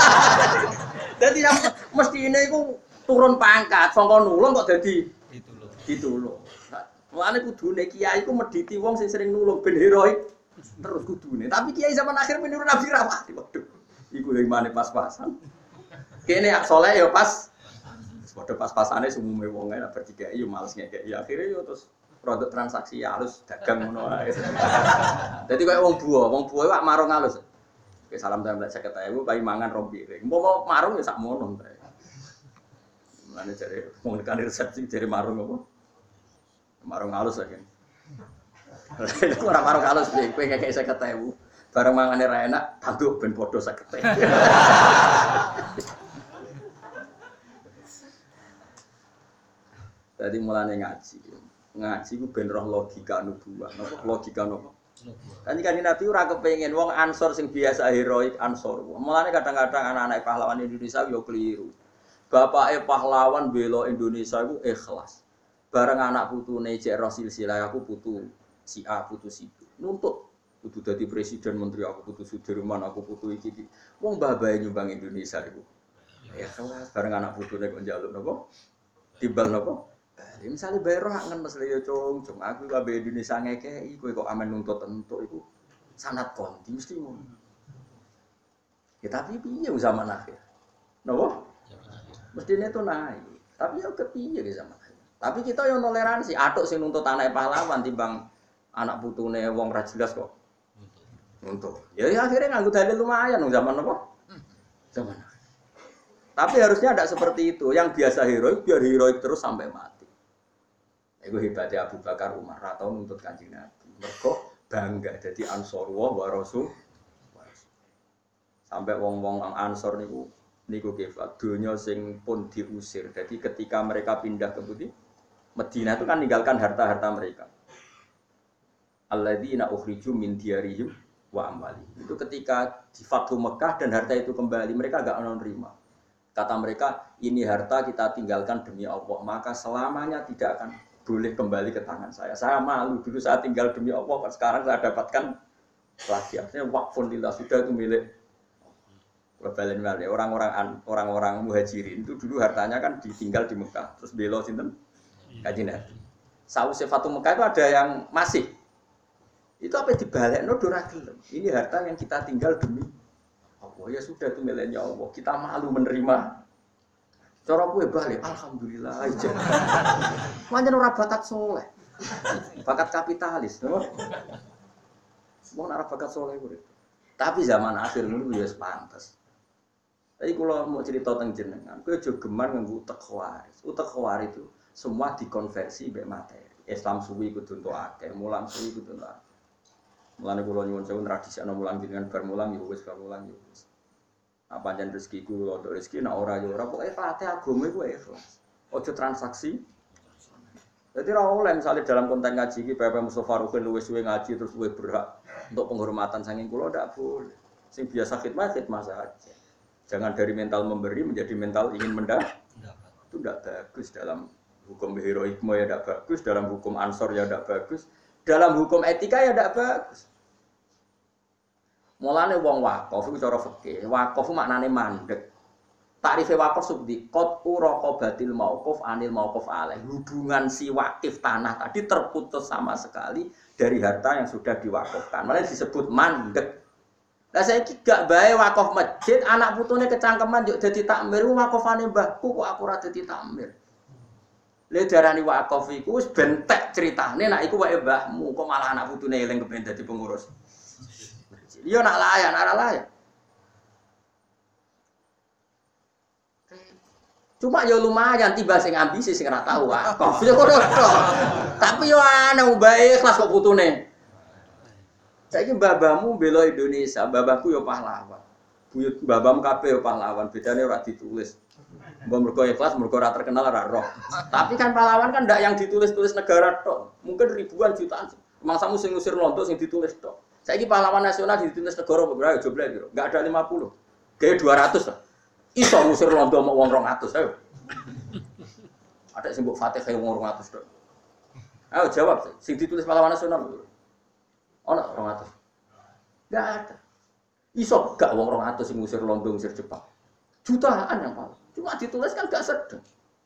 [SPEAKER 1] Dadi yang mestine iku turun pangkat, sangka nulung kok dadi ditulung. Ditulung. Mulane kudune kiai iku medhiti wong sing sering nulung ben heroik terus kudune. Tapi kiai zaman akhir meniru Nabi ra pati. Waduh. Iku himane pas-pasan. Kene ak saleh ya pas. Padha pas-pasane sumume wong nek bertiga yo males ngekek. Ya akhire yo terus produk transaksi halus dagang ngono wae. Dadi koyo wong buah, wong buah wak marung halus. Oke salam tempel seket ewu kai mangan rong piring. Mau marung ya sak mono ta. Mulane jare wong tekan resepsi jare marung apa? Marung halus lagi. Ora marung halus piye kowe ngekek seket ewu. Bareng mangane ra enak, tanduk ben padha seket ewu. Tadi mulane ngaji. Ngaji ku ben roh logika nubuwah. Napa logika napa? Kan kan Nabi ora kepengin wong Ansor sing biasa heroik Ansor. Mulane kadang-kadang anak-anak pahlawan Indonesia yo keliru. Bapake pahlawan bela Indonesia iku ikhlas. Bareng anak putune cek Rasul silsilah aku putu si A putu si B. Nuntut kudu dadi presiden menteri aku putu Sudirman aku putu iki iki. Wong mbah-mbahe nyumbang Indonesia iku. Ya kelas bareng anak putune kok njaluk napa? Timbal napa? Ya misalnya bayar roh ngenes le yo cung, cung aku kabeh Indonesia ngekeki kowe kok amen nuntut entuk iku sanad konti mesti ngono. Ya tapi piye zaman akhir? Napa? Mestine itu naik. Tapi yo kepiye ge zaman akhir. Tapi kita yo toleransi, atuk sing nuntut anake pahlawan timbang anak putune wong ra jelas kok. Nuntut. Ya, ya akhirnya nganggo dalil lumayan dong zaman apa? Zaman akhir. Tapi harusnya tidak seperti itu. Yang biasa heroik biar heroik terus sampai mati. Itu hebatnya Abu Bakar Umar atau nuntut Kanjeng Nabi. Mergo bangga jadi Ansarullah wa Rasul. Sampai wong-wong Ansor niku niku kefat dunya sing pun diusir. Jadi ketika mereka pindah ke Budi Madinah itu kan meninggalkan harta-harta mereka. Alladzina ukhriju min diyarihim wa amwali. Itu ketika di Fathu Mekah dan harta itu kembali mereka enggak mau nerima. Kata mereka, ini harta kita tinggalkan demi Allah, maka selamanya tidak akan boleh kembali ke tangan saya. Saya malu dulu saya tinggal demi Allah, sekarang saya dapatkan lagi. Artinya wakfun lillah sudah itu milik orang-orang orang-orang muhajirin itu dulu hartanya kan ditinggal di Mekah, terus belo sinten Kanjeng Nabi. Sausé Fathu Mekah itu ada yang masih. Itu apa dibalekno ora gelem. Ini harta yang kita tinggal demi Allah. Ya sudah itu miliknya Allah. Kita malu menerima. Cara kowe balik, alhamdulillah aja. Pancen ora bakat soleh. Bakat kapitalis, no? Wong ora bakat soleh kuwi. Tapi zaman akhir ngono ya pantes. Tapi kalau mau cerita tentang jenengan, kowe aja geman nganggo utek khawarij. Utek khawarij itu semua dikonversi mbek materi. Islam suwi kudu entuk akeh, mulang suwi kudu entuk akeh. Mulane kula nyuwun sewu tradisi ana mulang jenengan bar mulang ya wis bar mulang ya wis. Apa pancen rezekiku untuk rezeki nak ora ya ora pokoke pate agama iku ikhlas. Ojo transaksi. Jadi ra oleh misalnya dalam konteks ngaji iki Bapak Mustofa Rukin luwih suwe ngaji terus luwih berhak untuk penghormatan saking kula ndak boleh. Sing biasa khidmah khidmah saja. Jangan dari mental memberi menjadi mental ingin mendapat. Itu tidak bagus dalam hukum heroisme ya tidak bagus, dalam hukum ansor ya tidak bagus, dalam hukum etika ya tidak bagus. Mulane wong wakaf iku cara fikih, wakaf maknane mandek. Tarife wakaf subdi qad uraqabatil mauquf anil mauquf alaih. Hubungan si wakif tanah tadi terputus sama sekali dari harta yang sudah diwakafkan. Malah disebut mandek. Lah saiki gak bae wakaf masjid, anak putune kecangkeman yo dadi takmir, wakafane mbahku kok aku ora dadi takmir. Le darani wakaf iku wis bentek critane nek iku wae mbahmu, kok malah anak putune eling kepen dadi pengurus. Yo nak layan, ora layan. Cuma yo lumayan tiba sing ambisi sing ora tahu wakaf. Yo kono tok. Tapi yo ana bae ikhlas kok putune. Saiki babahmu bela Indonesia, babahku yo pahlawan. Buyut babam kabeh yo pahlawan, bedane ora ditulis. Mbok mergo ikhlas, mergo ora terkenal ora roh. Tapi kan pahlawan kan ndak yang ditulis-tulis negara tok. Mungkin ribuan jutaan. Mangsamu sing ngusir Londo sing ditulis tok. Saiki pahlawan nasional ditulis negara berapa jumlah piro? Enggak ada lima puluh. Kayak dua ratus lah. Iso ngusir Londo mau wong dua ratus ayo. Ada sing mbok Fatihah wong dua ratus tok. Ayo jawab, sing ditulis pahlawan nasional. Ono dua ratus. Enggak ada. Iso gak wong dua ratus sing ngusir Londo ngusir Jepang. Jutaan yang paling. Cuma ditulis kan gak sedeng.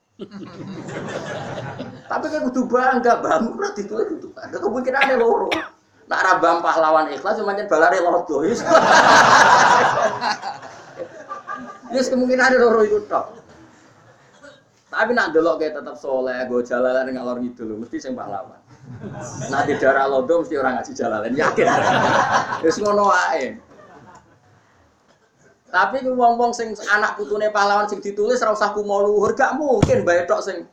[SPEAKER 1] Tapi kan kudu bangga, bang, ora ditulis kudu bangga. Kemungkinane loro. Nek ra bang pahlawan ikhlas cuma nyen balare lodo. Yes kemungkinane loro iku tok. Tapi nak delok kayak tetap soleh, go jalalan ngalor ngidul mesti sing pahlawan. Nah di daerah Londo mesti orang ngaji jalalan, yakin. Wis ngono wae. Tapi ku wong-wong sing anak putune pahlawan sing ditulis ora usah kumo luhur, gak mungkin bae tok sing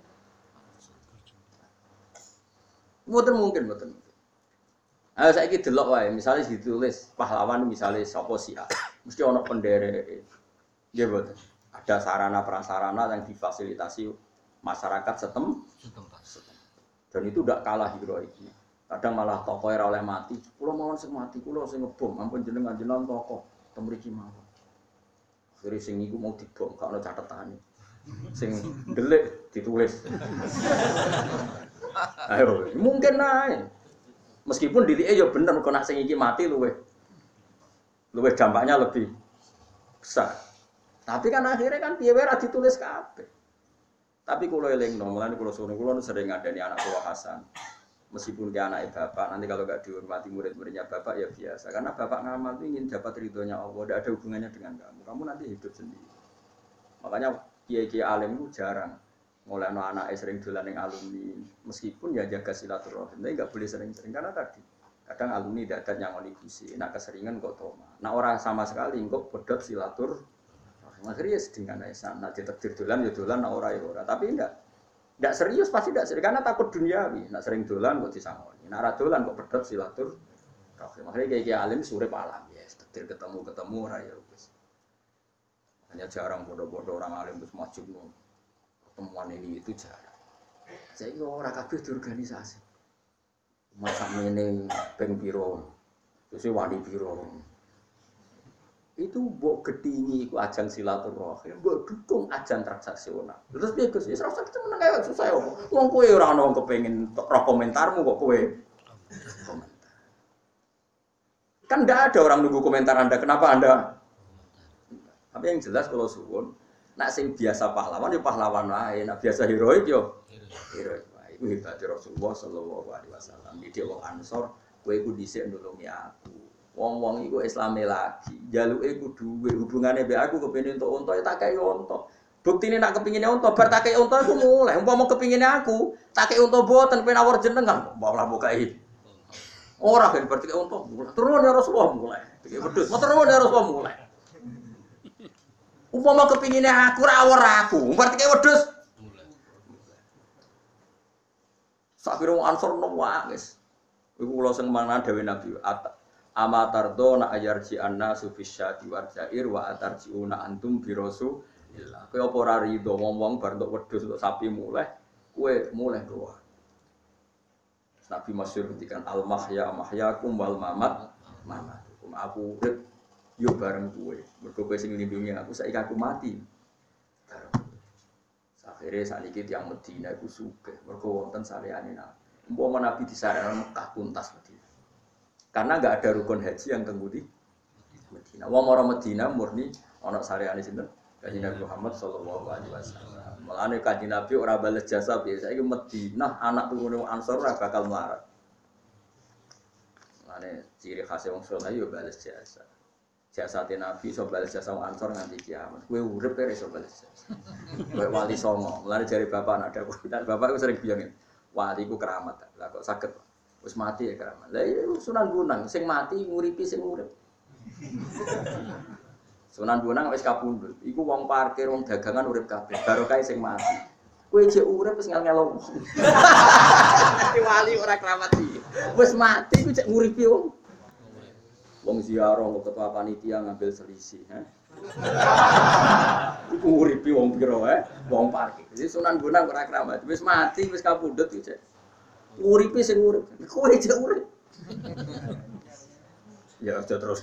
[SPEAKER 1] mboten mungkin mboten. Ayo saiki delok wae, misale ditulis pahlawan misale sapa sih, mesti ana pendereke. Nggih mboten. Ada sarana prasarana yang difasilitasi masyarakat setem setempat. Dan itu tidak kalah heroiknya. Kadang malah tokoh ora oleh mati. Kula mawon sing mati, kula sing ngebom, ampun jenengan jenengan tokoh temriki mawon. Akhire sing niku mau dibom, gak ono catetane. Sing ndelik ditulis. Ayo, mungkin ae. Meskipun dilike ya bener kok nek sing iki mati luwih luwih dampaknya lebih besar. Tapi kan akhirnya kan piye wae ra ditulis kabeh. Tapi kula elingno, mulane kula suwun kula sering ngadani anak kula Hasan. Meskipun dia anake bapak, nanti kalau enggak dihormati murid-muridnya bapak ya biasa. Karena bapak ngamal itu ingin dapat ridhonya Allah, tidak ada hubungannya dengan kamu. Kamu nanti hidup sendiri. Makanya kiai-kiai alim itu jarang mulai anak sering dolan ning alumni, meskipun ya jaga silaturahim, tapi enggak boleh sering-sering karena tadi kadang alumni tidak ada nyangoni gusi, nak keseringan kok toma. Nah orang sama sekali kok pedot silatur. Akhirnya sedang ana esan, nak ditakdir dolan ya dolan, nak ora ya ora. Tapi enggak enggak serius pasti enggak serius karena takut duniawi. Nak sering dolan kok disangoni. Nak ora dolan kok pedot silatur. Akhirnya kiai-kiai alim surip alam ya, takdir ketemu-ketemu ora ya wis. Hanya jarang bodoh-bodoh orang alim wis majub no. Pertemuan ini itu jarang. Saiki ora kabeh diorganisasi. Masa meneng ping piro. Terus wani piro. Itu mbok gedhingi iku ajang silaturahim, mbok dukung ajang transaksional. Terus piye Gus? Wis ora usah meneng ae susah yo. Wong kowe ora ono kepengin roh komentarmu kok kowe komentar. Kan ndak ada orang nunggu komentar Anda, kenapa Anda? Tapi yang jelas kalau suwun, nak sing biasa pahlawan yo pahlawan wae, nak biasa heroik yo heroik wae. Iku hebate Rasulullah sallallahu alaihi wasallam. Iki wong Ansor, kowe iku dhisik nulungi aku. Wong-wong iku Islame lagi, jaluke ku duwe hubungane mbek aku kepengin entuk unta ya tak kei unta. Buktine nak kepingine unta bar tak kei unta iku mulai. Umpama kepingine aku, tak kei unta boten pen awor jenengan, malah mbok kei. Ora ben bar tak kei unta, turun ya Rasulullah mulai. Iki wedhus, mau turun ya Rasulullah mulai. Umpama kepingine aku ora awor aku, bar tak kei wedhus mulai. Sak kira Ansor nang wis. Iku kula sing mana dewe Nabi At Amatardo na ayarji anna sufisyati warjair wa atarjiuna antum birosu illa. Kowe apa ora rido wong-wong bar entuk wedhus entuk sapi mulai, kowe mulai doa. Nabi masyhur ngendikan al mahya mahyakum wal mamat mamatukum. Aku urip yo bareng kowe. Mergo kowe sing nglindungi aku saiki aku mati. Akhirnya saat ini yang Medina itu sugih, mereka wonten salehane Nabi. Umpama Nabi di sana Mekah tuntas Medina. Karena enggak ada rukun haji yang tembudi Medina. Wong orang Medina murni ana salehane sinten? Kanjeng Nabi Muhammad sallallahu alaihi wasallam. Mulane Kanjeng Nabi ora bales jasa biasa iki Medina anak turune wong Ansor ora bakal melarat. Mulane ciri khas wong saleh yo bales jasa. Jasate Nabi iso bales jasa wong Ansor nganti kiamat. Kowe urip kare iso bales jasa. Kowe wali songo. Mulane jare bapak anak dapur. Bapak iku sering bilang, "Wali ku keramat." Lah kok saged wis mati ya keramat. Lah iya Sunan Bonang sing mati nguripi sing urip. Sunan Bonang wis kapundhut. Iku wong parkir, wong dagangan urip kabeh. Barokah sing mati. Kowe jek urip wis ngel-ngelo. Dadi wali ora keramat iki. Wis mati ku jek nguripi wong. Wong ziarah kok ketua panitia ngambil selisih, ha. Iku nguripi wong pira wae, wong parkir. Jadi Sunan Bonang ora keramat. Wis mati, wis kapundhut iki cek. Nguripi sing urip. Kowe jek urip. Ya aja terus.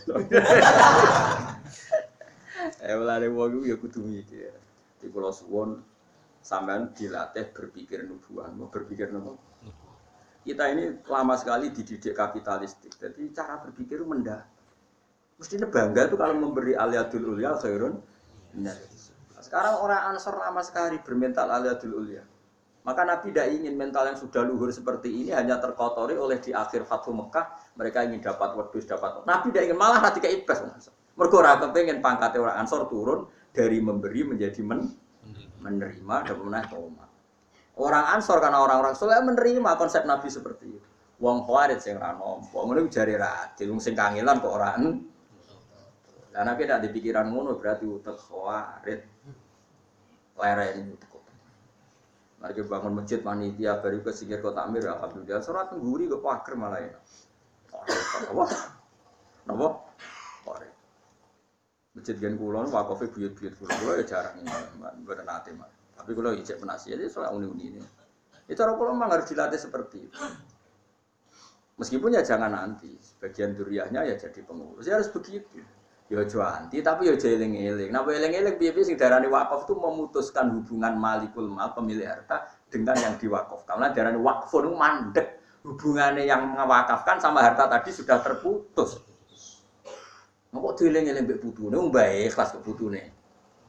[SPEAKER 1] Eh mulane wong ya kudu mikir. Di kula suwun sampean dilatih berpikir nubuah, mau berpikir nopo? Kita ini lama sekali dididik kapitalistik. Jadi cara berpikir mendah. Mestinya bangga itu kalau memberi aliyadul ulya khairun. Sekarang orang Ansor lama sekali bermental aliyadul ulya. Maka Nabi tidak ingin mental yang sudah luhur seperti ini hanya terkotori oleh di akhir Fathu Mekah. Mereka ingin dapat wedhus, dapat. Nabi tidak ingin malah nanti ke ibas. Mergo ora kepengin pangkate orang Ansor turun dari memberi menjadi men menerima dan meneh tomat. Orang Ansor karena orang-orang soleh menerima konsep Nabi seperti itu. Wong Khawarij sing ra nampa, ngono jare ra adil, wong sing kangelan kok ora en. Lah Nabi ndak dipikiran ngono berarti utek Khawarij. Lereni utek. Mari bangun masjid panitia baru ke singkir kota Amir alhamdulillah surat tengguri kok pager malah ya. Apa? Napa? Ore. Masjid gen kula wakofe buyut-buyut kula. Kula ya jarang mboten nate, Mas. Tapi kalau ijek penasihat itu soal uni-uni ini. Itu orang kalau memang harus dilatih seperti itu. Meskipun ya jangan nanti, bagian duriahnya ya jadi pengurus. Ya harus begitu. Ya anti, tapi ya eling-eling. Nah, eling-eling biar-biar sing darani wakaf itu memutuskan hubungan malikul mal pemilik harta dengan yang diwakafkan. Karena darani wakfun mandek. Hubungannya yang mewakafkan sama harta tadi sudah terputus. Kok dieling-eling mbek putune, mbae ikhlas kok putune.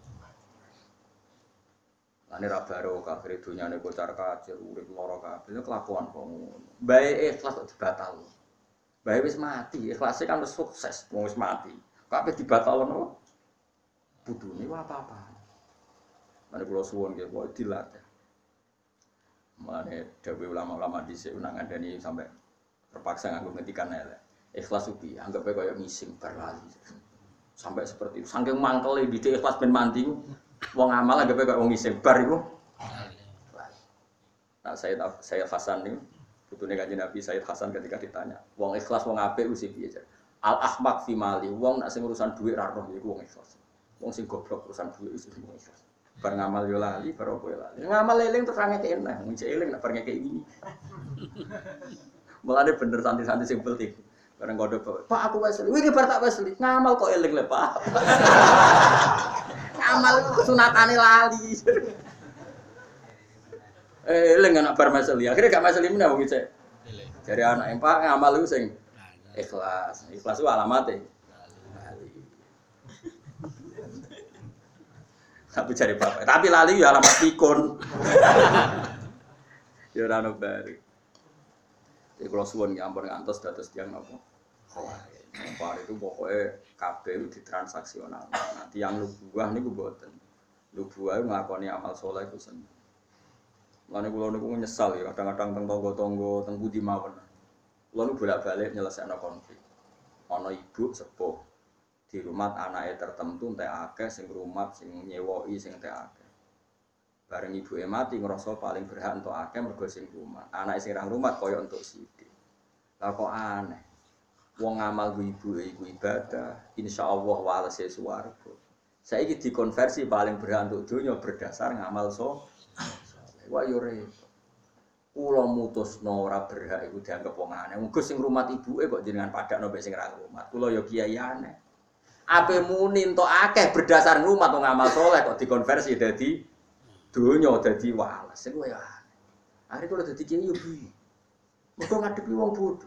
[SPEAKER 1] Ane ra baro kafir dunyane kocar kacir urip lara kabeh kelakuan kok ngono. Bae ikhlas kok dibatal. Bae wis mati, ikhlase kan wis sukses, wong wis mati. Kabeh dibatalno. Budune ora apa-apa. Mane kula suwun nggih kok dilatih. Mane dawuh ulama-ulama dhisik nang ngandani sampai terpaksa nganggo ngetikan elek. Ikhlas upi anggap ae koyo ngising bar lali. Sampai seperti itu. Saking mangkele didik ikhlas ben mandi ku. Wong amal anggap kok wong isih bar iku. Nah, saya saya Hasan niku, putune Kanjeng Nabi Sayyid Hasan ketika ditanya, wong ikhlas wong apik wis piye jar? Al ahmaq fi mali, wong nek sing urusan dhuwit ra roh iku wong ikhlas. Wong sing goblok urusan dhuwit wis wong ikhlas. Bar ngamal yo lali, bar opo yo lali. Ngamal eling terus ngeke enak, wong cek eling nek bar ngeke iki. Mulane bener santri-santri sing penting. Bareng kodho, Pak aku wis wis bar tak wis ngamal kok eling le, Pak. Amal kesunatane lali. Eh, eling anak bar masali. Akhire gak masali meneh wong iki. Jare anak Pak ngamal iku sing ikhlas. Ikhlas ku alamate. Lali. Tapi jare bapak. Tapi lali ya alamat pikun. Ya ora ono bari. Iki kula suwun ya ampun ngantos dados tiyang napa. Par itu pokoknya kabeh ditransaksional. Nanti yang lubuah niku mboten. Lubuah nglakoni amal saleh iku seneng. Lan kula niku nyesal ya kadang-kadang teng tangga-tangga teng pundi mawon. Kula niku bolak-balik nyelesaikno konflik. Ana ibu sepuh di rumah anake tertentu entek akeh sing rumat sing nyewoki sing entek akeh. Bareng ibuke mati ngrasa paling berhak entuk akeh mergo sing rumah. Anake sing ra rumat kaya entuk sithik. Lah kok aneh. Wong ngamal ku ibu iku ibadah, insyaallah walese swarga. Saiki dikonversi paling berhak untuk dunya berdasar ngamal so. Wah yo repot. Kula mutusno ora berhak iku dianggep wong aneh. Muga sing ngrumat ibuke kok jenengan padakno mek sing ra ngrumat. Kula yo kiai aneh. Ape muni entuk akeh berdasar ngrumat wong amal saleh kok dikonversi dadi donya dadi wales. Iku ya. Are kula dadi kiai yo bi. Muga ngadepi wong bodho.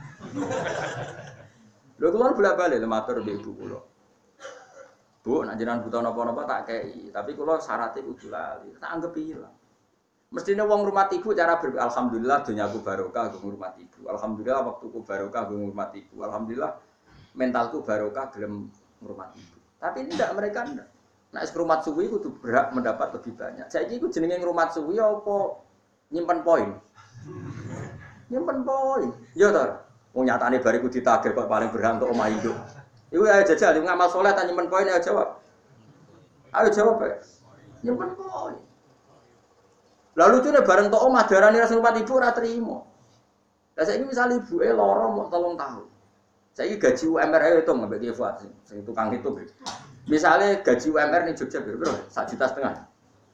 [SPEAKER 1] Lho kula bolak-balik matur mbek ibu kula. Bu, nek jenengan buta napa-napa tak kei, tapi kula syaratnya kudu lali. Tak anggap ilang. Mestine wong ngurmat ibu cara ber alhamdulillah donyaku barokah nggo ngurmat ibu. Alhamdulillah waktuku barokah nggo ngurmat ibu. Alhamdulillah mentalku barokah gelem ngurmat ibu. Tapi tidak mereka ndak. Nek wis ngurmat suwi kudu berhak mendapat lebih banyak. Saiki iku jenenge ngurmat suwi apa nyimpen poin? Nyimpen poin. Ya to. Wong nyatane bariku ditagih kok paling berhak untuk omah induk. Iku ayo jajal ngamal saleh ta nyimpen poin ayo jawab. Ayo jawab. Nyimpen poin. Lalu lucunya bareng tok omah darani rasa ngurmat ibu ora trimo. Lah saiki misal ibuke lara mok telung tahun. Saiki gaji U M R ae hitung mbek Ki Fuad sing tukang hitung. Misale gaji U M R ning Jogja piro? satu juta setengah.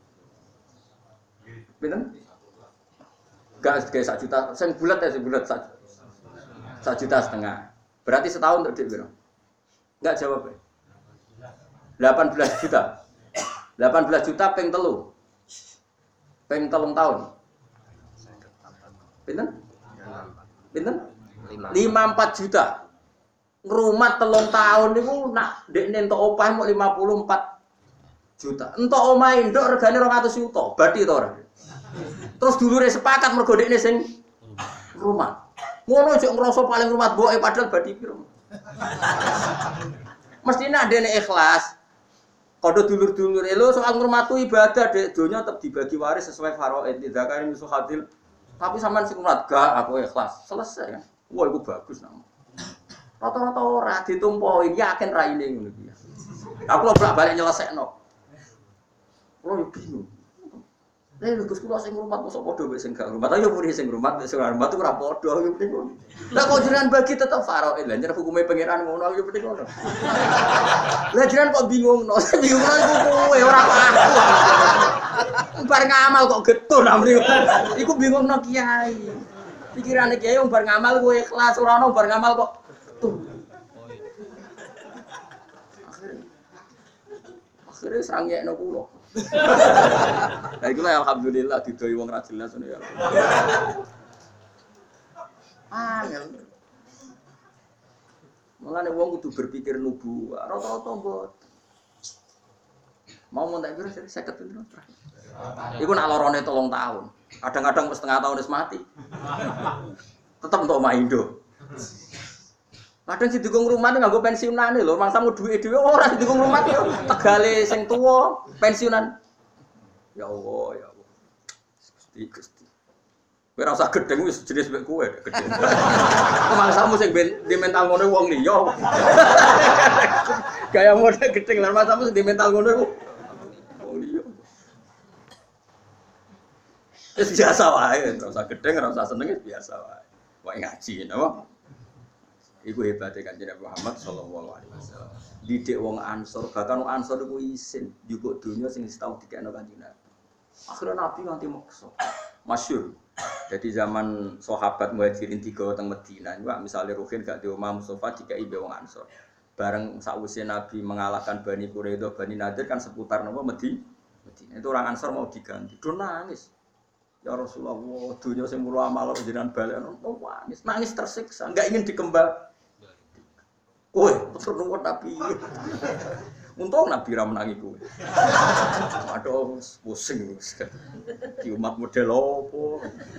[SPEAKER 1] Pinten? Gas kayak satu juta, sing bulat ya sing bulat satu juta setengah. Berarti setahun untuk dik piro? Enggak jawab. delapan belas juta. delapan belas juta ping telu. Peng telung tahun. Pinten? Pinten? lima puluh empat juta. Ngrumat telung tahun niku nak ndekne entuk opah mok lima puluh empat juta. Entuk omah induk regane dua ratus juta. Badi to ora? Terus dulure sepakat mergo ndekne sing rumah. Ngono jek ngrasa paling rumat mboke padahal badi piro. Mestine ndekne ikhlas. Kodo dulur-dulur elo soal ngurmatu ibadah dek donya tetep dibagi waris sesuai faraid tidak kaya musuh hadil. Tapi sampean sing ngurmat gak aku ikhlas. Selesai kan. Wah iku bagus nang. Rata-rata ora ditumpoin yakin raine ngono iki. Aku lho bolak-balik nyelesekno. Kulo yo bingung. Lha Gus kula sing ngurmat mosok padha wek sing gak ngurmat. Ayo muni sing ngurmat sing ora ngurmat ora padha yo bingung. Lah kok jenengan bagi tetep faraid. Lah nyer hukume pangeran ngono yo penting ngono. Lah jenengan kok bingung no, bingung iku kowe ora aku. Bar ngamal kok getun amri. Iku bingung no kiai. Pikirane kiai wong bar ngamal kowe ikhlas ora ono bar ngamal kok getun. Akhire srangekno kula. Lah iku alhamdulillah didoi wong ra jelas ngono ya. Angel. Mulane wong kudu berpikir nubuwah, rata-rata mbot. Mau montek piro sik seket piro terakhir. Iku nak lorone telung tahun. Kadang-kadang wis setengah tahun wis mati. Tetep entuk omah Indo. Kadang sing dikung rumah nganggo pensiunane lho, mangsamu duwe dhewe ora sing dikung rumah yo tegale sing tuwa pensiunan. Ya Allah, ya Allah. Gusti Gusti. Kowe ora usah gedeng wis jenis mek kowe gedeng. Mangsamu sing di mental ngono wong liya. Gaya model gedeng lan mangsamu sing di mental ngono iku wong liya. Wis biasa wae, ora usah gedeng, ora usah seneng biasa wae. Wae ngaji napa? Iku hebatnya Kanjeng Nabi Muhammad sallallahu alaihi wasallam. Didik wong Ansor, bahkan wong Ansor iku isin njupuk donya sing setahun dikekno Kanjeng Nabi. Akhirnya Nabi nganti maksa. Masyhur. Jadi zaman sahabat Muhajirin tiga teng Madinah, Pak, misalnya Ruhin gak di omah Mustafa dikai be wong Ansor. Bareng sakwise Nabi mengalahkan Bani Quraidah, Bani Nadir kan seputar napa Medi. Madinah. Itu orang Ansor mau diganti. Do nangis. Ya Rasulullah, dunya sing mulo amal jenengan balekno. Oh, nangis, nangis tersiksa, enggak ingin dikembal. Kowe terus nuwun Nabi. Untung Nabi ra menangi kowe. Aduh, pusing di umat model opo.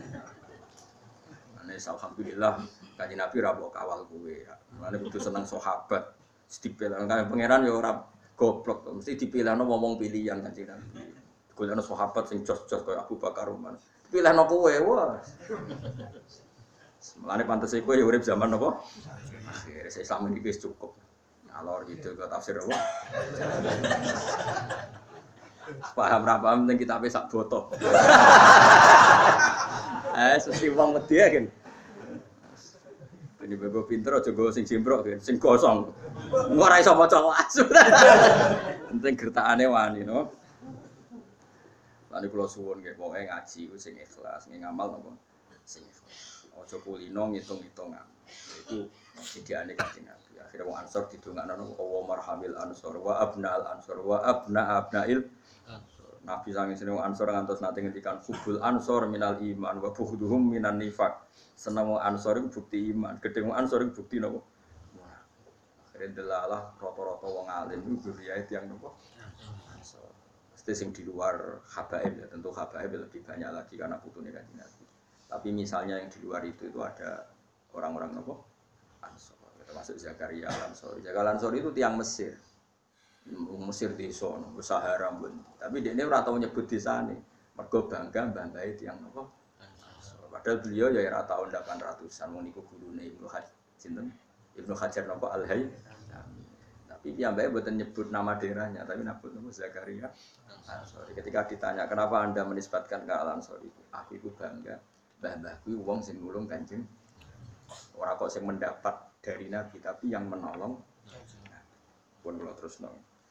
[SPEAKER 1] Ane alhamdulillah Kanjeng Nabi ra mbok kawal kowe. Mane kudu seneng sahabat. Dipilih kan pangeran ya ora goblok, mesti dipilihno wong pilihan Kanjeng Nabi. Golekno sahabat sing jos-jos kaya Abu Bakar Umar. Pilihno kowe wah. Mulane pantes kowe ya urip zaman apa? Akhir Islam iki wis cukup. Alor gitu ke tafsir apa? Paham ra paham ning kitabe sak boto. Eh sesi wong wedi kan. Ben Ini bebo pinter aja go sing jembrok sing gosong. Ora iso maca las. Penting gertakane wani no. Lan kula suwun nggih pokoke ngaji ku sing ikhlas, nggih ngamal napa sing ikhlas. Aja kulino ngitung-hitung. Iku sediane Kanjeng Nabi. Akhire wong Ansor didongakno wa marhamil ansor wa abnal ansor wa abna abnail Nabi sange seneng Ansor ngantos nate ngendikan kubul Ansor minal iman wa bughduhum minan nifaq. Seneng Ansor iku bukti iman, gedhe Ansor iku bukti napa? Akhire delalah rata-rata wong alim iku riyae tiyang napa? Ansor. Mesti sing di luar habaib ya, tentu habaib lebih banyak lagi karena putune Kanjeng Nabi. Tapi misalnya yang di luar itu itu ada orang-orang napa? Ansor. Termasuk Zakaria Al-Ansori. Zakaria Al-Ansori itu tiang Mesir. Mesir desa no, Sahara pun. Tapi dia ini ora tau nyebut desane. Mergo bangga mbah-mbahe tiyang napa? Padahal beliau ya ora tahun delapan ratusan wong niku gurune Ibnu Hajar. Sinten? Ibnu Hajar napa Al-Hayy. Tapi piyambake mboten nyebut nama daerahnya, tapi nyebut napa Zakaria Al-Ansori. Ketika ditanya, "Kenapa Anda menisbatkan ke Al-Ansori?" Aku iku bangga mbah-mbahku wong sing nulung Kanjeng. Ora kok sing mendapat dari Nabi, tapi yang menolong. Pun kula terusno.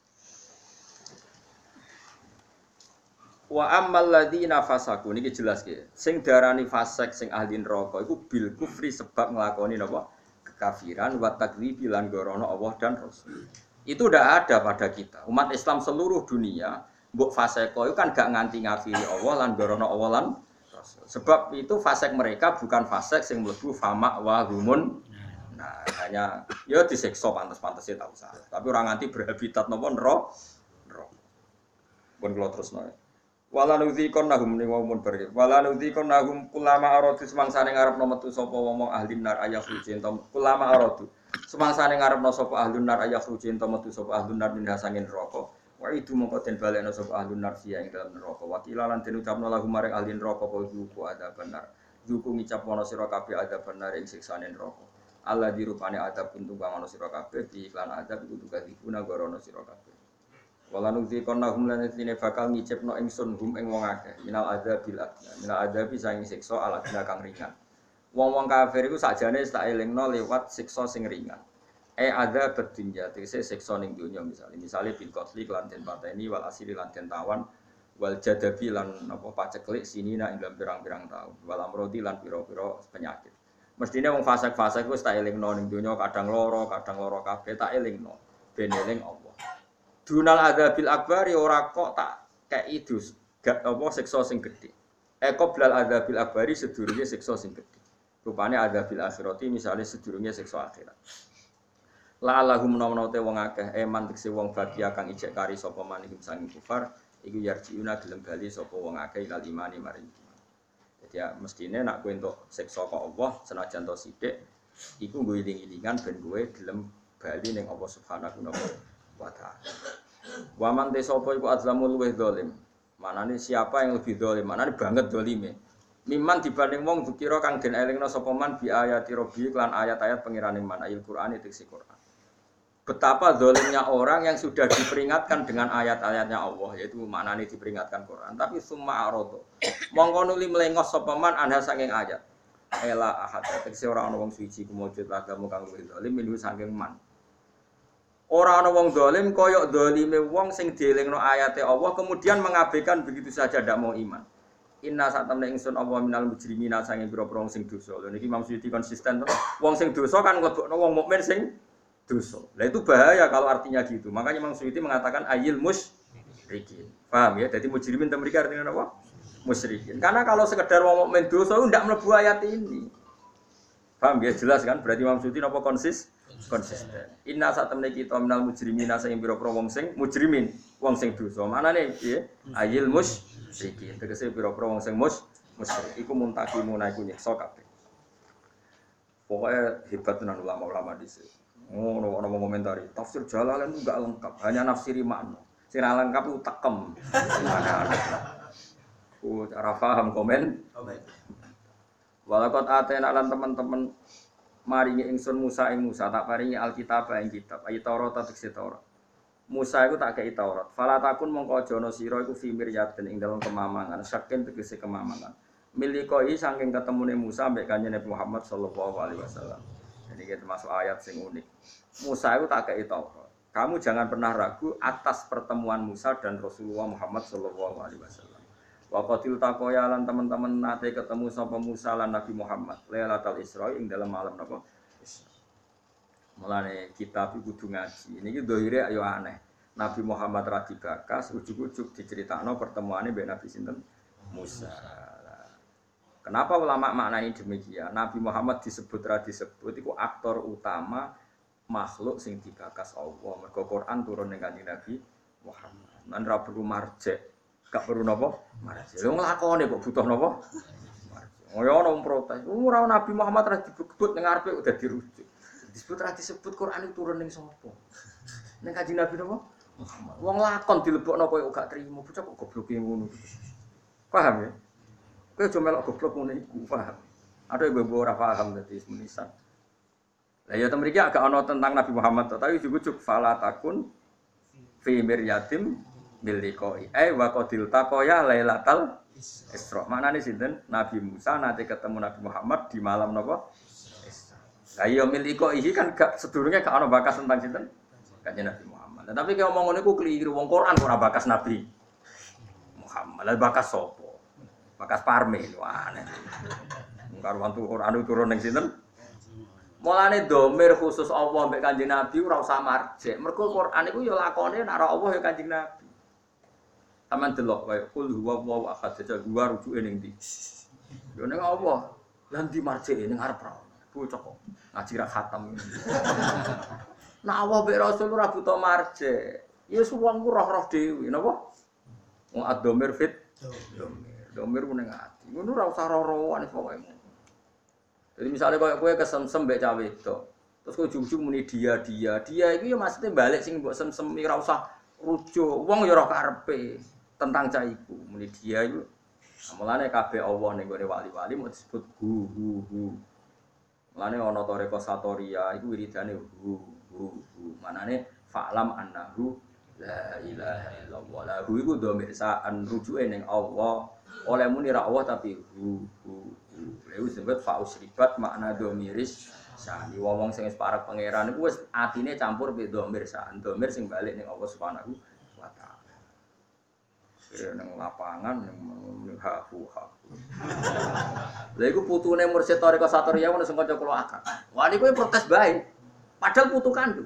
[SPEAKER 1] Wa ammal ladzina fasaku niki jelas nggih. Sing darani fasik sing ahli neraka iku bil kufri sebab nglakoni napa? Kekafiran wa takdzibi lan gorono Allah dan Rasul. Itu ndak ada pada kita. Umat Islam seluruh dunia, mbok fasik itu kan gak nganti ngafiri Allah lan gorono Allah lan Rasul. Sebab itu fasik mereka bukan fasik sing mlebu fama wa humun. Nah, hanya ya disiksa pantes-pantese tak usah. Tapi orang nganti berhabitat napa neraka. Neraka. Pun kula terusno. Wala nudzikon nahum ning wong bar. Wala nudzikon nahum kulama aradu semangsane ngarepno metu sapa wong ahli nar ayah rujin to kulama aradu. Semangsane ngarepno sapa ahli nar ayah rujin to metu sapa ahli nar minha sangin neraka. Wa itu mongko den balekno sapa ahli nar sia ing dalam neraka. Wakila lan den ucapno lahum marang ahli neraka apa iku ada benar. Zuku ngicap ana sira kabeh ada benar ing siksane neraka. Allah dirupane adab untung kang ana sira kabeh di iklan adab iku tuga dipuna gorono sira kabeh. Wala nuzi konna hum lan tine bakal ngicipno ingsun hum ing wong akeh minal adzabil adna minal adzabi sang siksa ala kang ringan. Wong-wong kafir iku sakjane tak elingno lewat siksa sing ringan. E ada bedinja tegese siksa ning donya misale misale bil qatli lan den pateni wal asiri lan den tawan wal jadabi lan apa paceklik sinina ing dalam pirang-pirang taun wal amrodi lan pira-pira penyakit. Mestine wong fasik-fasik wis tak elingno ning donya kadang loro, kadang loro kabeh tak elingno ben eling Allah. Dunal adzabil akbar ora kok tak kei dus gak apa siksa sing gedhe. Eko blal adzabil akbari sedurunge siksa sing gedhe. Rupane adzabil akhirati misale sedurunge siksa akhirat. La lahum menawa te wong akeh eman tekse wong bagia kang ijek kari sapa maning sanging kufar iku yarjiuna gelem bali sapa wong akeh ilal imani maring. Jadi ya mestine nak kowe entuk siksa kok Allah senajan to sithik iku nggo iling-ilingan ben kowe gelem bali ning Allah Subhanahu wa ta'ala. Wa man te sapa iku azlamul luweh zalim. Manane siapa yang lebih zalim? Manane banget zalime. Miman dibanding wong dikira kang den elingna sapa man bi ayati rabbi lan ayat-ayat pengirane man ayat Quran itu isi Quran. Betapa zalimnya orang yang sudah diperingatkan dengan ayat-ayatnya Allah, yaitu maknane diperingatkan Quran, tapi summa arodo. Mongko nuli melengos sapa man anha saking ayat. Ela ahad tekse ora ana wong suci kumujud lagamu kang luwih zalim minhu saking man. Ora ana wong zalim kaya zalime wong sing dielingno ayate Allah kemudian mengabaikan begitu saja ndak mau iman. Inna satamna ingsun Allah minal mujrimina sange pira-pira wong sing dosa. Lha niki Imam Suyuti konsisten to. Wong sing dosa kan nglebokno wong mukmin sing dosa. Lah itu bahaya kalau artinya gitu. Makanya Imam Suyuti mengatakan ayil musyrikin. Paham ya? Jadi mujrimin ta mriki artinya apa? Musyrikin. Karena kalau sekedar wong mukmin dosa ndak mlebu ayat ini. Paham ya? Jelas kan? Berarti Imam Suyuti napa konsis? Konsisten. Inna satamna kita minal mujrimina sing pira-pira wong sing mujrimin, wong sing dosa. Manane piye? Ayil musyrikin. Tegese pira-pira wong sing mus musyrik iku muntakimuna iku nyiksa kabeh. Pokoke hebat tenan ulama-ulama dhisik. Ngono ana wong komentari, tafsir Jalalain itu enggak lengkap, hanya nafsiri makna. Sing lengkap itu tekem. Ku cara paham komen. Walakot atena lan teman-teman maringi ingsun Musa ing Musa tak paringi Alkitab ing kitab ayat Taurat tegese Taurat. Musa iku tak kei Taurat. Fala takun mongko aja ana sira iku fimir yaden ing dalem kemamangan, saking tegese kemamangan. Milikoi saking ketemune Musa mbek kanjeng Nabi Muhammad sallallahu alaihi wasallam. Jadi kita termasuk ayat sing unik. Musa itu tak kei Taurat. Kamu jangan pernah ragu atas pertemuan Musa dan Rasulullah Muhammad sallallahu alaihi wasallam. Wa qatil taqoya lan teman-teman nate ketemu sapa Musa lan Nabi Muhammad Lailatul Isra ing dalam malam napa? Isra. Mulane kitab iku kudu ngaji. Niki dohire ayo aneh. Nabi Muhammad ra dibakas, ujug-ujug diceritakno pertemuane mbek Nabi sinten? Musa. Kenapa ulama maknani demikian? Nabi Muhammad disebut ra disebut iku aktor utama makhluk sing dibakas Allah. Mergo Quran turun ning Kanjeng Nabi Muhammad. Lan ra perlu marjek. Gak perlu napa? Marjek. Lha nglakone kok butuh napa? Marjek. Oh ya ono protes. Ora Nabi Muhammad ra dibut ning ngarepe udah dirujuk. Disebut ra disebut Quran itu turun ning sapa? Ning Kanjeng Nabi napa? Muhammad. Wong lakon dilebokno koyo gak trimo. Bocah kok gobloke ngono. Paham ya? Kowe aja melok goblok ngono iku, paham? Ada ibu-ibu ora paham dadi menisan. Lah ya temriki agak ana tentang Nabi Muhammad tapi ujug-ujug fala takun fi miryatim bil liqai. Eh wa qadil taqoya lailatal Isra. Maknane sinten? Nabi Musa nate ketemu Nabi Muhammad di malam napa? Isra. Lah ya mil liqai kan gak sedurunge gak ana bakas tentang sinten? Kanjeng Nabi Muhammad. Nah, tapi kalau ngomong niku keliru wong Quran ora bakas Nabi Muhammad. Lah bakas sapa? Bakas Parme lho aneh. Karo wantu Quran turun ning sinten? Mulane domir khusus Allah mbek Kanjeng Nabi ora usah marjek. Mergo Quran iku ya lakone nek ora Allah ya Kanjeng Nabi. Taman delok kaya kul huwallahu ahad saja gua rujuke ning ndi. Yo ning Allah. Lan di marjeke ning arep ra. Bocah kok ngaji ra khatam. Nek Allah mbek Rasul ora butuh marjek. Ya wong ku roh-roh dhewe napa? Wong ad-domir fit domir. Domir ku ning ati. Ngono ora usah roh-rohan pokoke. Jadi misalnya kalau kue kesemsem mbek cawe itu, terus kue ujung-ujung muni dia dia dia itu ya maksudnya balik sing mbok semsem ora usah rujuk, wong ya ora karepe tentang cah iku muni dia itu. Mulane kabeh Allah ning gone wali-wali mau disebut hu hu hu. Mulane ana toreko satoria iku wiridane hu hu hu. Manane fa'lam annahu la ilaha illallah. La hu iku dhamir sa'an rujuke ning Allah. Oleh muni ra Allah tapi hu hu. Lha disebut faus ribat makna domiris sani wong sing wis parek pangeran iku wis atine campur be domir san domir sing balik ning Allah Subhanahu wa taala. Kira nang lapangan ning ha hu ha. Lha iku putune Mursyid Thariqah Satoriyah ngono sing kanca kula akak. Wah niku protes bae. Padahal putu kandung.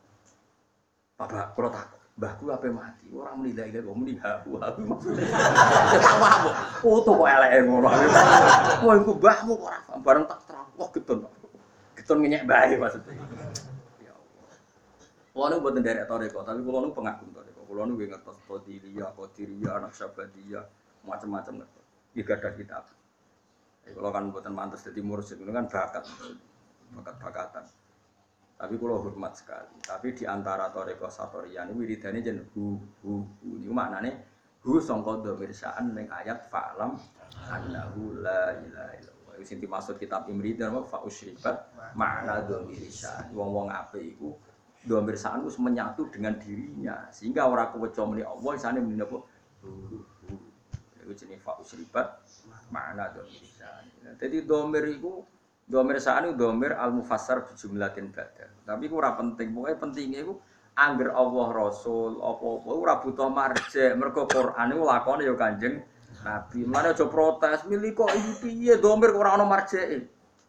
[SPEAKER 1] Bapak kula takut. Mbahku ape mati, ora muni la ilaha muni ha wa maksudnya. Tawa kok. Foto kok eleke ngono. Wah iku mbahmu kok ora bareng tak terang. Wah getun. Getun ngenyek bae maksudnya. Ya Allah. Kulo nu mboten derek toreko, tapi kulo nu pengagum toreko. Kulo nu nggih ngertos Qadiriyah, Qadiriyah, Naqsyabandiyah, macam-macam ngertos. Iki gadah kitab. Kulo kan mboten mantes dadi mursyid, itu kan bakat. Bakat-bakatan. Tapi kalau hormat sekali. Tapi di antara Thariqah Satoriyah ini wiridane jen hu hu hu. Niku maknane hu sangka dhamir sa'an ning ayat fa'lam annahu la ilaha illallah. Wis inti maksud kitab Imri dan fa usyribat makna dhamir sa'an. Wong-wong apik iku dhamir sa'an wis menyatu dengan dirinya sehingga ora keweca muni Allah isane muni apa hu hu. Iku jenenge fa usyribat makna dhamir sa'an. Dadi dhamir iku domir sa'an itu domir al-mufassar bijumlatin badal. Tapi itu ora penting. Pokoknya pentingnya itu angger Allah Rasul apa-apa ora butuh marjek. Mergo Quran itu lakone ya Kanjeng Nabi. Mane aja protes, milih kok iki piye domir kok ora ana marjeke.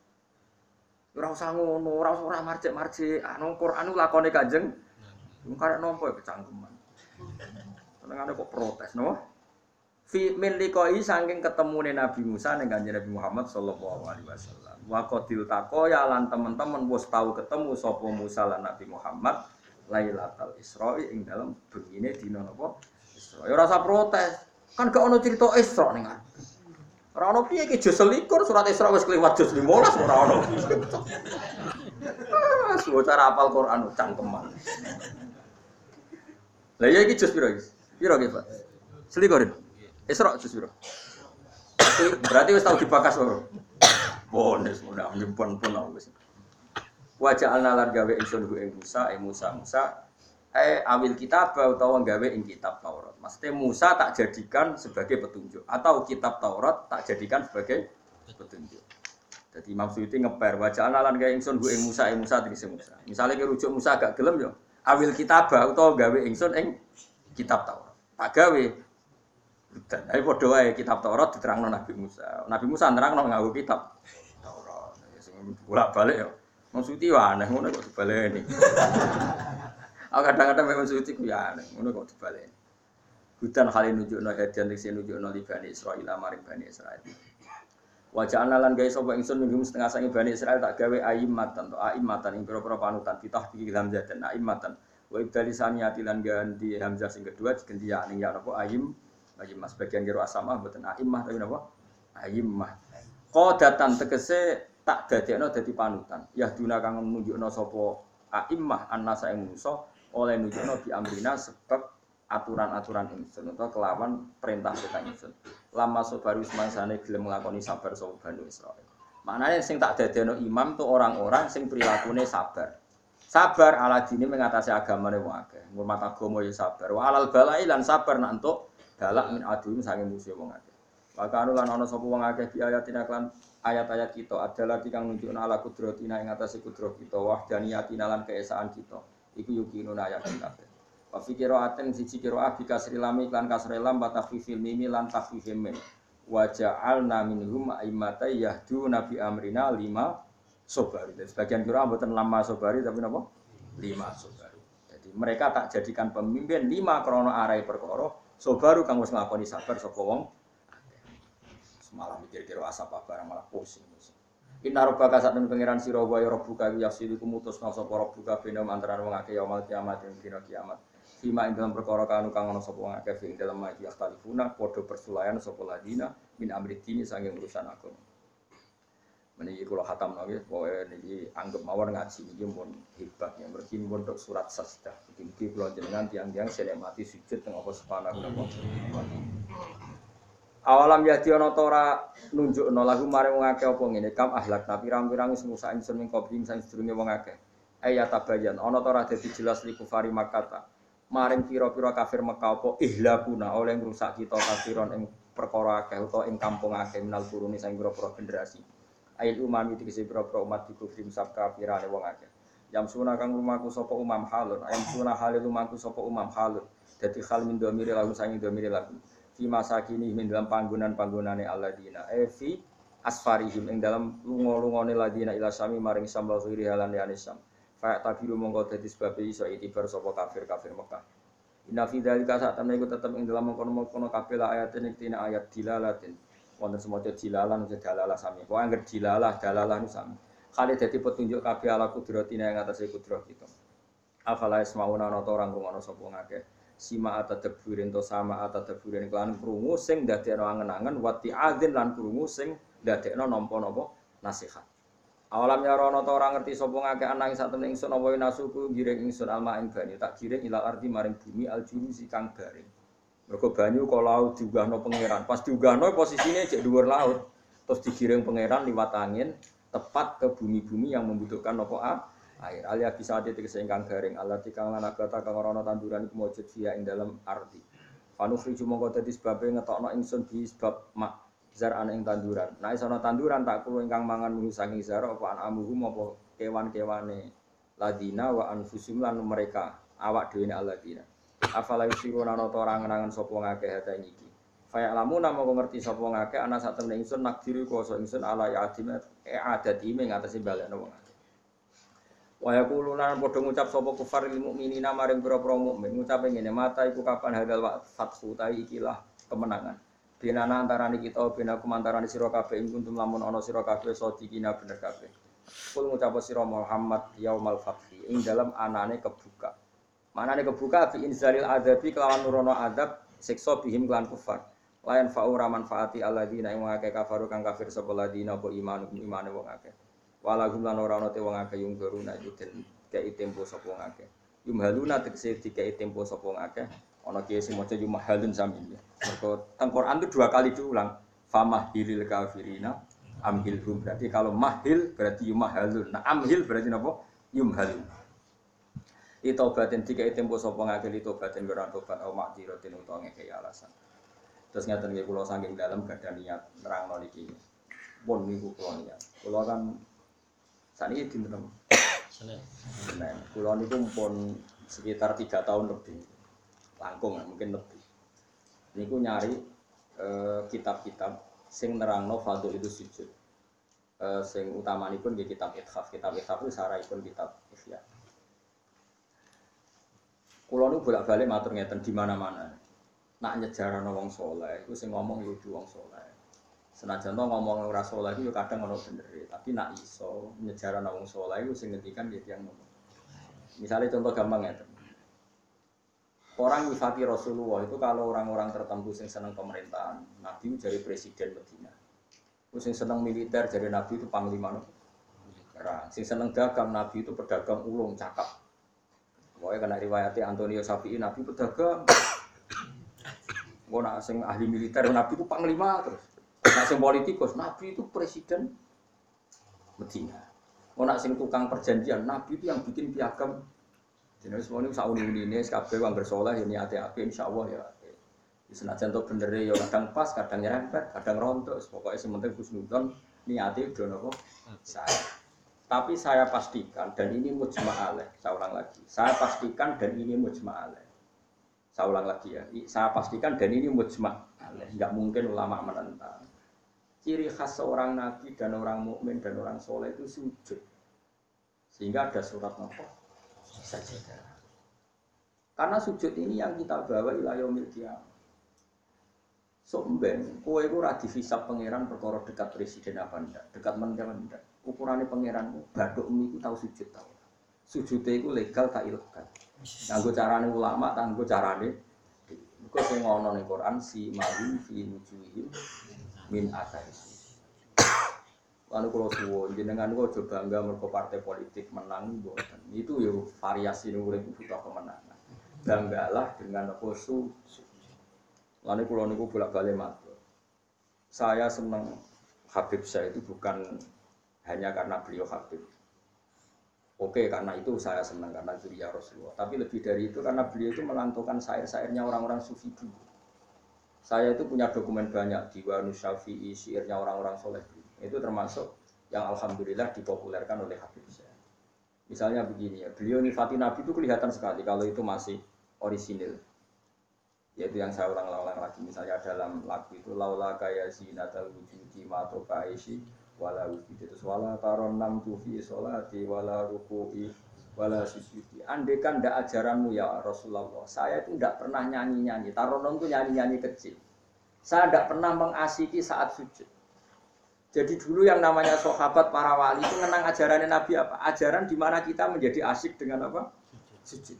[SPEAKER 1] Ora usah ngono, ora usah ora marjek-marjek. Anu Quran itu lakone Kanjeng. Wong karek nampa kecangkeman. Senengane kok protes, no? Fi min liqai saking ketemune Nabi Musa ning Kanjeng Nabi Muhammad sallallahu alaihi wasallam. Wa qatil taqoya lan teman-teman wis tau ketemu sapa Musa lan Nabi Muhammad Lailatul Isra ing dalem bengine dina napa Isra. Ya ora usah protes. Kan gak ono cerita Isra ning ati. Ora ono piye iki juz selikur surat Isra wis kliwat juz lima belas ora ono. Ah, cara hafal Quran cangkeman. Lah ya iki juz piro iki? Piro iki, Pak? Selikur. Isra juz piro? Berarti wis tau dibakas ora? Bones mudah nyimpen pun wis. Wajah alnalar gawe ingsun ku ing Musa, ing Musa Musa eh awil kitab utawa gawe ing kitab Taurat. Maksudnya Musa tak jadikan sebagai petunjuk atau kitab Taurat tak jadikan sebagai petunjuk. Jadi Imam Suyuti ngeper wajah lan gawe ingsun ku ing Musa ing Musa tegese Musa. Misale ki rujuk Musa gak gelem yo awil kitabah utawa gawe ingsun ing kitab Taurat. Tak gawe. Dan ae padha wae kitab Taurat diterangno Nabi Musa. Nabi Musa nerangno nganggo kitab Taurat. Sing bolak-balik yo. Imam Suyuti yo aneh ngono kok dibaleni. Aku kadang-kadang Imam Suyuti ku ya aneh ngono kok dibaleni. Hudan kali nunjukno hadian tegese nunjukno li Bani Israil maring Bani Israil. Wajah analan gawe sapa ingsun minggum setengah sange Bani Israil tak gawe aimatan to aimatan ing pira-pira panutan ditah iki hamzah dan aimatan wa ibdalisani atilan ganti hamzah sing kedua diganti ya ning ya napa aim aim mas bagian kira asamah mboten aimah tapi napa aimah qadatan tegese tak dadekno dadi panutan yahduna kang nunjukno sapa aimah annasa ing musa oleh nunjukno bi amrina sebab aturan-aturan ingsun utawa kelawan perintah kita ingsun. Lama sobaru semangsane gelem nglakoni sabar sapa Bani Israil. Maknane sing tak dadekno imam tuh orang-orang sing prilakune sabar. Sabar ala dine mengatasi agamane wong akeh. Ngurmat agama ya sabar. Wa alal balai lan sabar nak entuk balak min adum sange musuh wong akeh. Maka anu lan ana sapa wong akeh bi ayatina lan ayat-ayat kita adalah kang nunjukna ala kudratina ing atase kudrat kita wahdaniyatina lan keesaan kita. Iku yukinuna ayat kabeh. Wa fi qira'atin siji qira'ah bi kasri lam lan kasri lam wa takhfifil mim lan takhfifil mim. Wa ja'alna minhum a'immata yahduna bi amrina lima sobari. Jadi sebagian qira'ah mboten lama sobari tapi napa? Lima sobari. Jadi mereka tak jadikan pemimpin lima krana arai perkara sobaru kang wis nglakoni sabar sapa wong. Semalam mikir qira'ah apa barang malah pusing. Inna rabbaka satun pangeran sira wa ya rabbuka yasilu kumutusna sapa rabbuka bena antara wong akeh yaumul kiamat ing dina kiamat. Fima ing dalam perkara kanu kang ana sapa wong akeh ing dalam maji aktalifuna padha persulayan sapa ladina min amri dini saking urusan agama. Meniki kula khatam nggih pokoke niki anggap mawon ngaji niki mun hebat ya mergi pondok surat sajdah. Iki kula jenengan tiang-tiang sing mati sujud teng apa subhanahu wa ta'ala. Awalam yadi ana ta ora nunjukno lagu maring wong akeh apa ngene kam ahlak tapi pirang-pirang sing musa ingsun ing koping sing sedurunge wong akeh. Ayat tabayan ana ta ora dadi jelas li kufari Makkah. Maring pira-pira kafir Mekah apa ihlakuna oleh ngrusak kita kafiron ing perkara akeh utawa ing kampung akeh minal quruni sing pira-pira generasi. Ail umami tegese pira-pira umat dikufrim sab kafirane wong akeh. Yam suna kang lumaku sapa umam halun, ayam suna halil lumaku sapa umam halun. Dadi hal min domire lagu sangi domire lagu. Fi masakini min dalam panggonan-panggonane alladzina e fi asfarihim ing dalam lunga-lungane ladina ila sami maring sambal khiri halan ya nisam. Fa tabiru mongko dadi sebab iso itibar sapa kafir-kafir Mekah. Inna fi dzalika satamne iku tetep ing dalam mengkono-mengkono kabeh ayatin iki tina ayat dilalatin. Wonten semoga dilalah nuju dalalah sami. Pokoke angger dilalah dalalah nu sami. Kali dadi petunjuk kabeh ala kudratina ing atase kudrat kita. Afala ismauna ana orang rungono sapa ngakeh. Sima atadaburin to sama atadaburin kelan krungu sing ndadekno angen-angen wati adzin lan krungu sing ndadekno nampa-nampa nasihat. Awalam ya rono ta ora ngerti sapa ngakeh anang sak temene ingsun apa nasuku giring ingsun alma ing banyu tak giring ila ardi maring bumi aljurusi kang garing. Mergo banyu kok laut diunggahno pangeran. Pas diunggahno posisine cek dhuwur laut. Terus digiring pangeran liwat angin tepat ke bumi-bumi yang membutuhkan apa air. Alia bisa ati tegese ingkang garing Allah dikang lan agata kang ora ana tanduran iku mujud via ing dalam arti. Panu friju mongko dadi sebabe ngetokno ingsun bi sebab mak zar ana ing tanduran. Nek ana tanduran tak kulo ingkang mangan mung saking zar apa anamuhum apa kewan-kewane ladina wa anfusum lan mereka awak dhewe alladina. Afala yusiruna ana ta ora ngenangan sapa ngakeh hata iki. Faya lamun mongko ngerti sapa ngakeh ana sak temene ingsun nakdiru kuasa ingsun ala ya adim e adati ing atase balekno wong. Wa yaquluna padha ngucap sapa kufar lil mukminina maring pira-pira mukmin ngucape ngene mata iku kapan hadal fathu ta ikilah kemenangan binana antarane kita binaku antarane sira kabeh ing kuntum lamun ana sira kabeh sadikina bener kabeh kul ngucap sira Muhammad yaumal fathi ing dalam anane kebuka manane kebuka fi inzalil adabi kelawan nurono adab siksa bihim kelan kufar layan fa'ura manfaati alladzina ing akeh kafaru kang kafir sapa ladina apa iman imane wong akeh walagum lan ora ana te wong akeh yung garuna iku den kei tempo sapa wong akeh yumhaluna tegese dikei tempo sapa wong akeh ana kiye sing maca yumhalun sami ya mergo teng Quran itu dua kali diulang famahilil kafirina amhilhum berarti kalau mahil berarti yumhalun nah amhil berarti napa yumhalun itobaten dikei tempo sapa ngakeh itobaten ora tobat au makdiratin utawa ngekei alasan terus ngaten nggih kula saking dalem gadah niat nerangno niki pun niku kula niat. Kula kan sakniki dinten
[SPEAKER 2] Senin.
[SPEAKER 1] Senin. Kula niku pun sekitar tiga tahun lebih. Langkung mungkin lebih. Niku nyari eh, kitab-kitab sing nerangno fadhil itu sujud. Eh, sing utamanipun nggih kitab Ithaf. Kitab Ithaf itu sarahipun kitab Ihya. Kula niku bolak-balik matur ngeten di mana-mana. Nak nyejarano wong saleh iku sing ngomong yo wong saleh. Senajan to ngomong ora saleh iku yo kadang ono bener, tapi nak iso nyejarano wong saleh iku sing ngendikan nggih tiyang ngono. Misalnya contoh gampang ngeten. Orang nyifati Rasulullah itu kalau orang-orang tertentu yang senang pemerintahan, Nabi itu jadi presiden Medina. Terus yang senang militer jadi Nabi itu panglima perang. Yang senang dagang Nabi itu pedagang ulung cakap. Pokoknya kena riwayatnya Antonio Safi'i Nabi pedagang. Mau nak sing ahli militer Nabi itu panglima terus. Nak sing politikus Nabi itu presiden Medina. Mau nak sing tukang perjanjian Nabi itu yang bikin piagam. Jadi semua ini sauni ini kabeh wong bersoleh ini ati-ati insyaallah ya. Senajan to bener ya kadang pas, kadang nyerempet, kadang rontok. Pokoknya sementing husnudzon niate do napa? Saya. Tapi saya pastikan dan ini mujma' alaih. Saya ulang lagi. Saya pastikan dan ini mujma' alaih. Saya ulang lagi ya. Saya pastikan dan ini mujma' alaih. Enggak mungkin ulama menentang. Ciri khas seorang nabi dan orang mukmin dan orang soleh itu sujud. Sehingga ada surat apa? Sajadah. Karena sujud ini yang kita bawa ila yaumil qiyamah. Somben, kowe iku ora dihisab pangeran perkara dekat presiden apa ndak, dekat meneh ndak. Ukurane pangeranmu, bathukmu iku tau sujud tau. Sujude iku legal ta ilegal. Nganggo carane ulama, nganggo carane iku sing ana ning Quran si ma'in fi wujuhihim min athari. Lalu kalau suwon jenengan kok coba bangga mergo partai politik menang mboten. Itu ya variasi urip butuh kemenangan. Banggalah dengan apa su. Lalu kalau niku bolak-balik matur. Saya senang Habib saya itu bukan hanya karena beliau Habib. Oke, karena itu saya senang karena dzurriyyah Rasulullah. Tapi lebih dari itu karena beliau itu melantungkan syair-syairnya orang-orang sufi dulu. Saya itu punya dokumen banyak Diwan Syafi'i, syairnya orang-orang soleh. Itu termasuk yang alhamdulillah dipopulerkan oleh Habib saya. Misalnya begini ya, beliau nifati Nabi itu kelihatan sekali kalau itu masih orisinil. Yaitu yang saya ulang-ulang lagi, misalnya dalam lagu itu laula kaya zinatal wujudi mato kaisi wala wujudi itu wala taron nam tufi sholati wala ruku'i wala sujudi. Andaikan ndak ajaranmu ya Rasulullah, saya itu ndak pernah nyanyi-nyanyi. Taronom itu nyanyi-nyanyi kecil. Saya ndak pernah mengasiki saat sujud. Jadi dulu yang namanya sahabat para wali itu mengenang ajaran Nabi apa? Ajaran di mana kita menjadi asyik dengan apa? Sujud.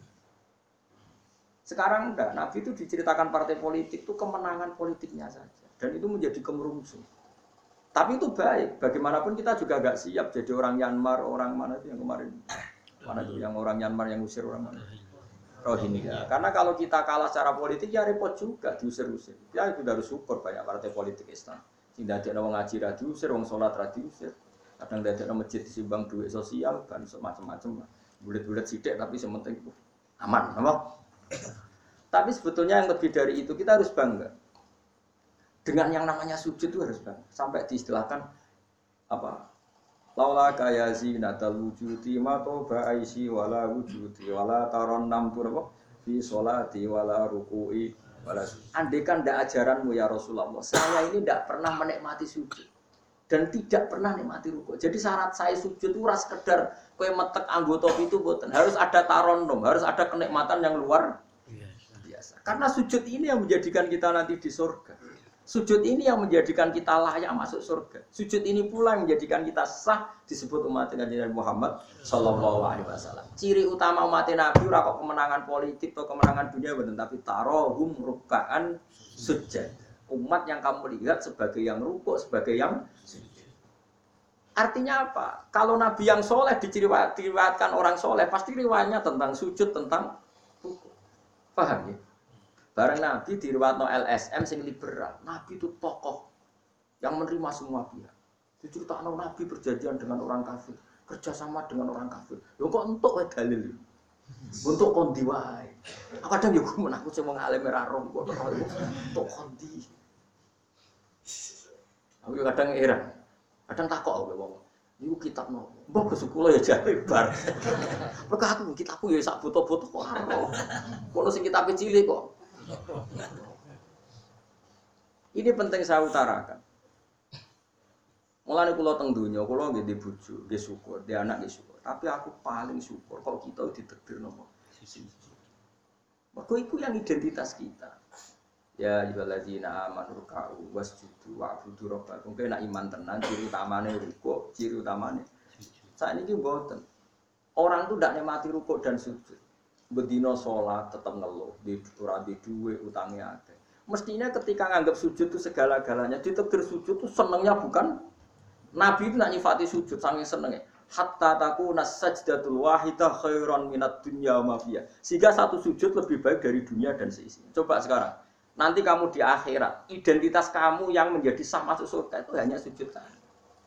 [SPEAKER 1] Sekarang enggak, Nabi itu diceritakan partai politik itu kemenangan politiknya saja. Dan itu menjadi kemerungsung. Tapi itu baik, bagaimanapun kita juga enggak siap jadi orang Myanmar, orang mana itu yang kemarin? Mana itu yang orang Myanmar yang usir orang mana? Rohingya. Karena kalau kita kalah secara politik ya repot juga diusir-usir. Ya itu harus syukur banyak partai politik Islam. Sing dadekno wong ngaji ra diusir, wong salat ra diusir. Kadang dadekno masjid disimbang duit sosial kan macam-macam. Bulet-bulet sithik tapi sementing aman, apa? Tapi sebetulnya yang lebih dari itu kita harus bangga. Dengan yang namanya sujud itu harus bangga. Sampai diistilahkan apa? Laula kaya zinatal wujudi ma toba aisi wala wujudi wala taron nam tu apa? Fi sholati wala ruku'i. Andaikan tidak ajaranmu ya Rasulullah, saya ini tidak pernah menikmati sujud dan tidak pernah menikmati rukuk. Jadi syarat saya sujud itu ras sekedar kowe metek anggota itu boten, harus ada taronnom, harus ada kenikmatan yang luar biasa. Karena sujud ini yang menjadikan kita nanti di surga. Sujud ini yang menjadikan kita layak masuk surga. Sujud ini pula yang menjadikan kita sah disebut umat Nabi Muhammad sallallahu alaihi wasallam. Ciri utama umat Nabi ora kok kemenangan politik atau kemenangan dunia betul, tapi tarohum ruk'an sujud. Umat yang kamu lihat sebagai yang rukuk, sebagai yang sujud. Artinya apa? Kalau Nabi yang soleh diriwayatkan orang soleh, pasti riwayatnya tentang sujud, tentang rukuk. Paham ya? Barang Nabi diriwayatno L S M sing liberal. Nabi itu tokoh yang menerima semua pihak. Diceritakan Nabi perjanjian dengan orang kafir, kerjasama dengan orang kafir. Lho kok entuk wae dalil. Untuk kondi wae. Kadang yo ku men aku sing wong alim ora rom kok untuk kondi. Aku kadang heran. Kadang takok kowe wong. Iku kitab nopo? Mbok ke sekolah ya jare bar. Mergo aku kitabku ya sak foto-foto kok ora. Kono sing kitab cilik kok. Ini penting saya utarakan. Mulane kula teng donya, kula nggih di bojo, nggih syukur, di anak nggih syukur. Tapi aku paling syukur kalau kita ditakdir nopo. Mergo iku yang identitas kita. Ya ayyuhalladzina amanu ruk'u wasjudu wa'budu rabbakum. Kena iman tenan ciri utamane rukuk, ciri utamane. Saiki mboten. Orang itu ndak nikmati rukuk dan sujud. Bedino salat tetep ngeluh, di ora di duwe utange akeh. Mestinya ketika nganggap sujud itu segala-galanya, ditakdir sujud itu senengnya bukan Nabi itu nak nyifati sujud saking senengnya. Hatta takuna sajdatul wahidah khairan minad dunya wa ma fiha. Sehingga satu sujud lebih baik dari dunia dan seisinya. Coba sekarang, nanti kamu di akhirat, identitas kamu yang menjadi sah masuk surga itu hanya sujud saja.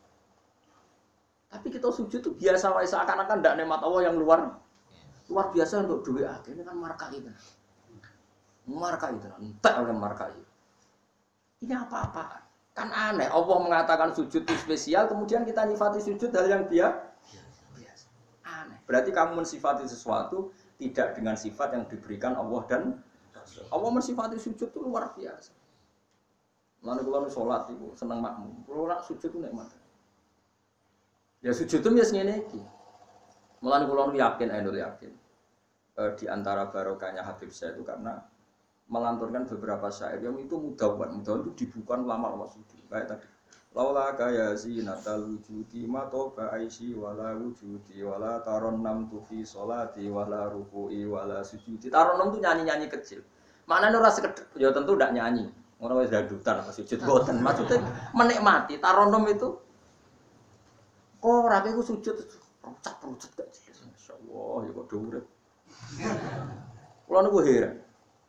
[SPEAKER 1] Tapi kita sujud itu biasa wae seakan-akan ndak nikmat Allah yang luar luar biasa untuk duit akeh. Ini kan marka itu. Marka itu, entek oleh marka itu. Ini apa-apaan? Kan aneh, Allah mengatakan sujud itu spesial, kemudian kita nyifati sujud hal yang biasa. Aneh. Berarti kamu mensifati sesuatu tidak dengan sifat yang diberikan Allah dan Rasul. Allah mensifati sujud itu luar biasa. Lalu kalau sholat itu senang makmum, kalau nak sujud itu nikmat. Ya sujud itu biasanya ini. Mulai kalau yakin, saya yakin e, di antara barokahnya Habib saya itu karena melanturkan beberapa syair yang itu mudawan, mudawan itu dibukukan ulama-ulama suci. Kayak tadi, laula kaya zinatal wujudi matoba aisy wala wujudi wala taronnam tu fi sholati wala ruku'i wala sujudi. Taronnam itu nyanyi-nyanyi kecil. Maknanya ora sekedhik ya tentu ndak nyanyi. Ora wis dadutan apa sujud boten. Maksudnya menikmati taronnam itu kok ora iku sujud rucat-rucat gak jelas. Masyaallah ya kok urip. Kulo niku heran.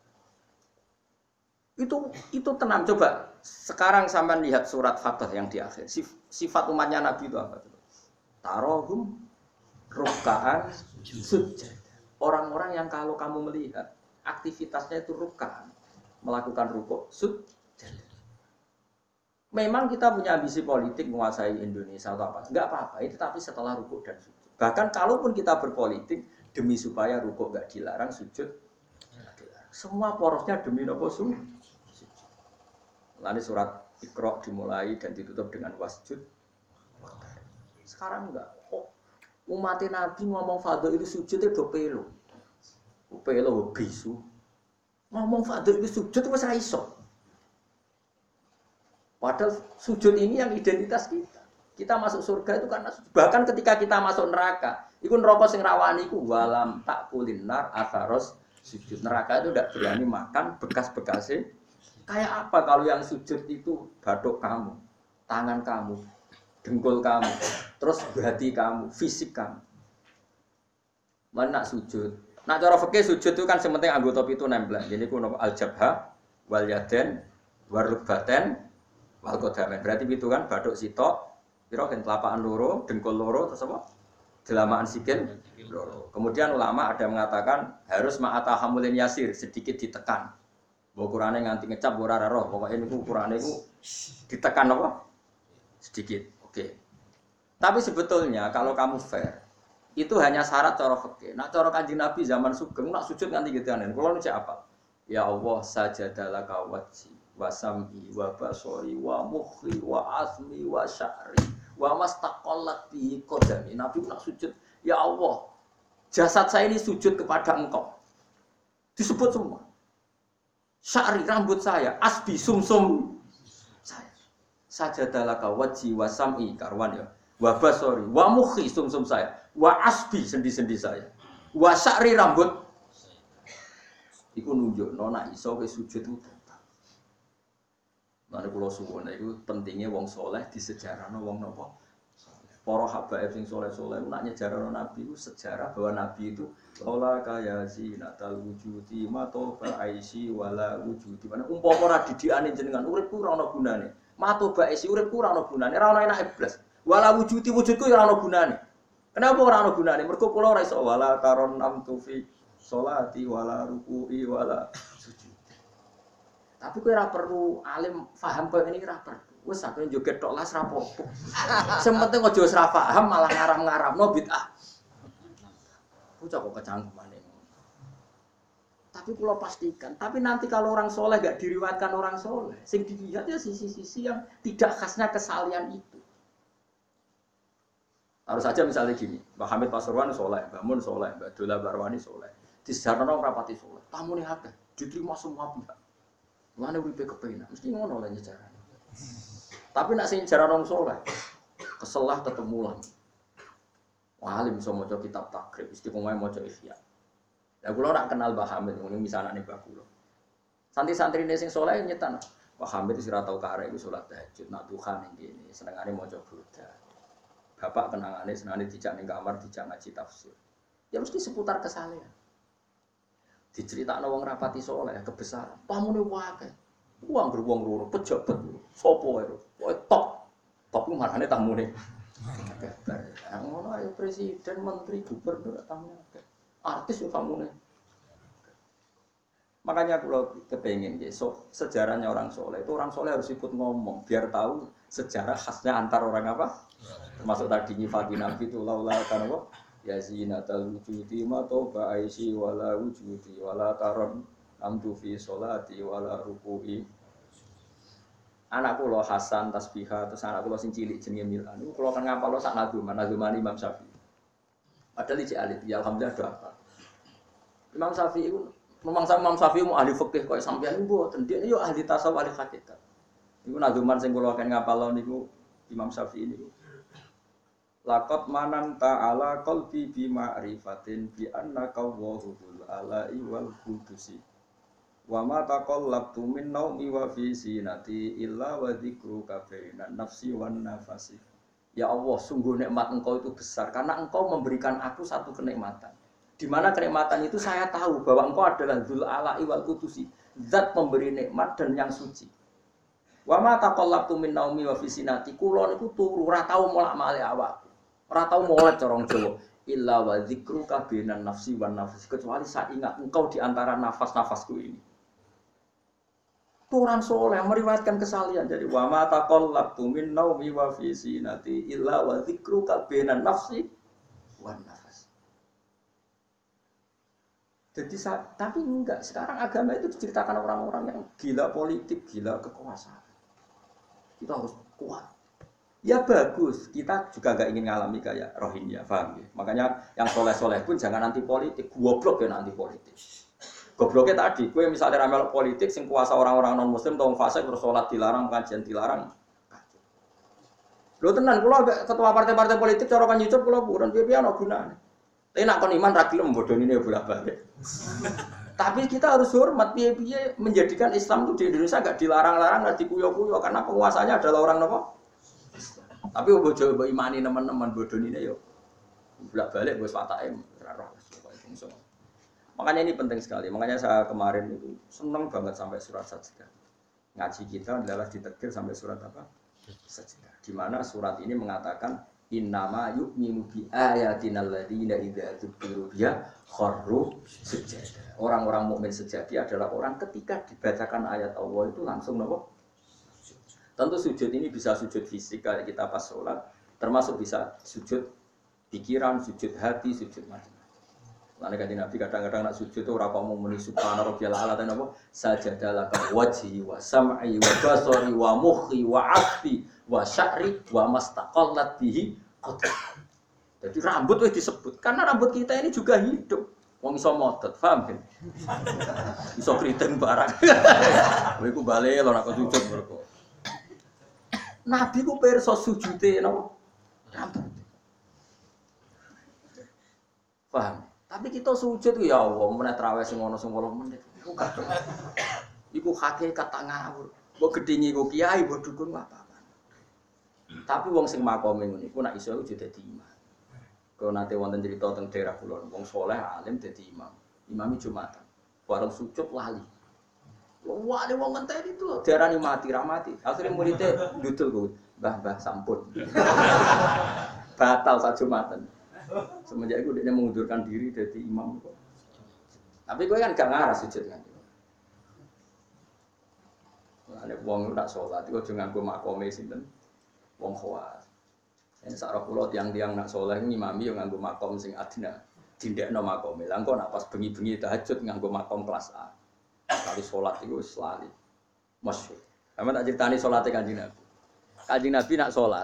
[SPEAKER 1] Itu itu tenang coba. Sekarang sampean lihat surat Fatah yang di akhir. Sif, sifat umatnya Nabi itu apa? Tarohum rukkaan sujud. Orang-orang yang kalau kamu melihat aktivitasnya itu rukkaan, melakukan rukuk sujud. Memang kita punya ambisi politik menguasai Indonesia atau apa? Enggak apa-apa. Itu tapi setelah rukuk dan sujud. Bahkan kalaupun kita berpolitik demi supaya rukuk enggak dilarang, sujud semua porosnya demi nopo sujud. Lalu surat Iqra dimulai dan ditutup dengan wasjud. Sekarang enggak. Oh, umat Nabi ngomong fardhu itu sujud itu pelo. Pelo bisu. Ngomong fardhu itu sujud itu wis ra iso. Padahal sujud ini yang identitas kita. Kita masuk surga itu karena sujud. Bahkan ketika kita masuk neraka, iku neraka sing rawani iku walam takulin nar atharos sujud. Neraka itu tidak berani makan bekas-bekasnya. Kayak apa kalau yang sujud itu batuk kamu, tangan kamu, dengkul kamu, terus hati kamu, fisik kamu. Mana nak sujud? Nak cara fikih sujud itu kan sementing anggota itu nempel. Jadi kuno al-jabha, wal yaden, warukbaten, wal qadamen. Berarti itu kan batuk sitok, piro kan telapak loro, dengkul loro, terus apa? Delamaan sikil loro. Kemudian ulama ada mengatakan harus ma'ata hamulin yasir, sedikit ditekan. Ukurane nganti ngecap ora roh, pokoke niku ukurane iku ditekan apa? Sedikit. Oke. Okay. Tapi sebetulnya kalau kamu fair, itu hanya syarat cara fikih. Nak cara Kanjeng Nabi zaman sugeng nak sujud nganti gituanen. Kulo nu cek apa? Ya Allah sajadalaka wajhi wa sam'i wa basari wa mukhi wa azmi wa sya'ri wa mastaqallat bi qadami. Nabi nak sujud, ya Allah, jasad saya ini sujud kepada Engkau. Disebut semua. Sya'ri rambut saya, asbi sumsum saya. Sajadalaka wajhi wa sam'i karwan ya. Wa basari wa mukhi sumsum saya. Wa asbi sendi-sendi saya. Wa sya'ri rambut. Iku nunjukno nek iso wis sujud itu total. Lan kula suwun iku pentingnya wong saleh disejarahno wong napa? Para habaib sing saleh-saleh nak nyejarahno Nabi itu sejarah bahwa Nabi itu ola kaya zinatal wujudi matoba aisy wala wujudi. Mana umpama ora didikane jenengan uripku ora ana gunane. Matoba aisy uripku ora ana gunane, ora ana enake blas. Wala wujudi wujudku ora ana gunane. Kenapa ora ana gunane? Mergo kula ora iso wala taron am tufi sholati wala ruku'i wala sujud. Tapi kowe ora perlu alim paham kok ini ora perlu. Wes sakjane joget tok las ra apa-apa. Sing penting aja wis ra paham malah ngaram-ngaramno bid'ah. Bocah kok kecangkemane. Tapi kalau pastikan, tapi nanti kalau orang soleh gak diriwayatkan orang soleh, sing dilihat ya sisi-sisi yang tidak khasnya kesalian itu. Harus saja misalnya gini, Mbak Hamid Pasuruan soleh, Mbak Mun soleh, Mbak Dola Barwani soleh, di sejarah orang rapati soleh, tamu nih akeh, diterima semua pihak. Mana uripe kepenak, mesti ngono lah sejarah. Tapi nak sing sejarah orang soleh, keselah ketemu lah. Walim bisa maca kitab takrib, istiqomah maca ihya. Ya kula ora kenal Mbah Hamid, ngene misanane Mbah kula. Santri-santrine sing saleh nyetan. Mbah Hamid wis ora tau karek iku salat tahajud, nak duha ning kene, senengane maca burda. Bapak kenangane senengane dijak ning kamar, dijak ngaji tafsir. Ya mesti seputar kesalehan. Diceritakno wong rapati saleh kebesaran, pamune wae. Uang beruang loro, pejabat, sopo wae. Wae top. Top ku marane tamune. Ngono ayo presiden, menteri, gubernur tamu artis yo tamune. Makanya kalau kepengen besok sejarahnya orang soleh itu orang soleh harus ikut ngomong biar tahu sejarah khasnya antar orang apa. Termasuk tadi nyifati Nabi itu laula kan apa? Ya zinatal wujudi ma toba aisi wala wujudi wala taron amdu fi sholati wala ruku'i. Anak kula Hasan tasbihah terus anak kula sing cilik jenenge Milan. Niku kula kan ngapalno sak nadzuman, nadzuman Imam Syafi'i. Padahal iki alit, ya alhamdulillah do apa. Imam Syafi'i itu memang sama Imam Syafi'i mu ahli fikih koyo sampeyan mboten, dia yo ahli tasawuf ahli hakikat. Niku nadzuman sing kula kan ngapalno niku Imam Syafi'i niku. Laqad manan ta'ala qalbi bi ma'rifatin bi annaka wahul ala'i wal qudusi. Wa ma taqallabtu min naumi wa fi sinati illa wa dzikruka bainan nafsi wan nafasi. Ya Allah, sungguh nikmat Engkau itu besar karena Engkau memberikan aku satu kenikmatan. Di mana kenikmatan itu saya tahu bahwa Engkau adalah Dzul Ala'i wal Qudusi, zat pemberi nikmat dan yang suci. Wa ma taqallabtu min naumi wa fi sinati, kula niku turu ora tau molak-malik awakku. Ora tau molek corong Jawa. Illa wa dzikruka bainan nafsi wan nafasi, kecuali saya ingat Engkau di antara nafas-nafasku ini. Itu orang soleh yang meriwayatkan kesalian. Jadi wa ma taqallabtu min naumi wa fi sinati illa wa dzikruka bainan nafsi wan nafas. Jadi tapi enggak, sekarang agama itu diceritakan orang-orang yang gila politik, gila kekuasaan. Kita harus kuat. Ya bagus, kita juga enggak ingin ngalami kayak Rohingya, paham ya? Makanya yang soleh-soleh pun jangan anti politik, goblok ya anti politik. Gobloknya tadi, gue misalnya ramal politik, sing kuasa orang-orang non muslim, tolong fasik, bersolat dilarang, pengajian dilarang. Lo tenan, kalau ketua partai-partai politik, corokan YouTube, kalau bukan biaya no gunanya. Tapi nak kon iman ragil membodoh ini bolak balik. Tapi kita harus hormat, biaya menjadikan Islam itu di Indonesia gak dilarang-larang, gak dikuyo-kuyo, karena penguasanya adalah orang nopo. Tapi bodoh imani teman-teman bodoh ini yo, bolak balik gue swataim, rarah. Makanya ini penting sekali. Makanya saya kemarin itu senang banget sampai surat Sajdah. Ngaji kita adalah ditetir sampai surat apa? Sajdah. Di mana surat ini mengatakan innama yu'minu bi ayatinal ladzina idza dzukiru biha kharru sujada. Orang-orang mukmin sejati adalah orang ketika dibacakan ayat Allah itu langsung apa? Tentu sujud ini bisa sujud fisik kayak kita pas sholat, termasuk bisa sujud pikiran, sujud hati, sujud macam. Lalu kata Nabi kadang-kadang nak sujud itu rapa mau muni subhana rabbiyal a'la dan apa sajadalah ka wajhi wa sam'i wa basari wa mukhi wa 'aqli wa sya'ri wa mastaqallat bihi qad. Jadi rambut itu disebut karena rambut kita ini juga hidup. Wong iso modot, paham kan? Iso kriting barang. Kowe iku bali lho nak sujud mergo. Nabi ku pirsa sujude napa? Rambut. Paham? Tapi kita sujud ya Allah, meneh traweh sing ono sing wolong menit. Iku kadung. Iku hakikat tak ngawur. Mbok gedhingi ku kiai, mbok dukun apa-apa. Tapi wong sing makome ngono iku nek iso iku dadi imam. Kalau nate wonten cerita teng daerah kula, wong saleh alim dadi imam. Imami Jumatan. Bareng sujud lali. Wah, wong ngenteni itu diarani mati ra mati. Akhire muridé ndudul ku, "Mbah-mbah sampun." Batal sak Jumatan. Semenjak itu dia mengundurkan diri dari imam. Tapi gue kan gak ngarah sujud kan. Ane wong nak salat iku aja nganggo makome sinten wong khawas. Yen sak kula tiang-tiang nak saleh ngimami yo nganggo makom sing adina. Dindekno makome. Lah engko nak pas bengi-bengi tahajud nganggo makom kelas A. Kali salat iku wis lali. Masyhur. Sampe tak critani salate Kanjeng Nabi. Kanjeng Nabi nak salat.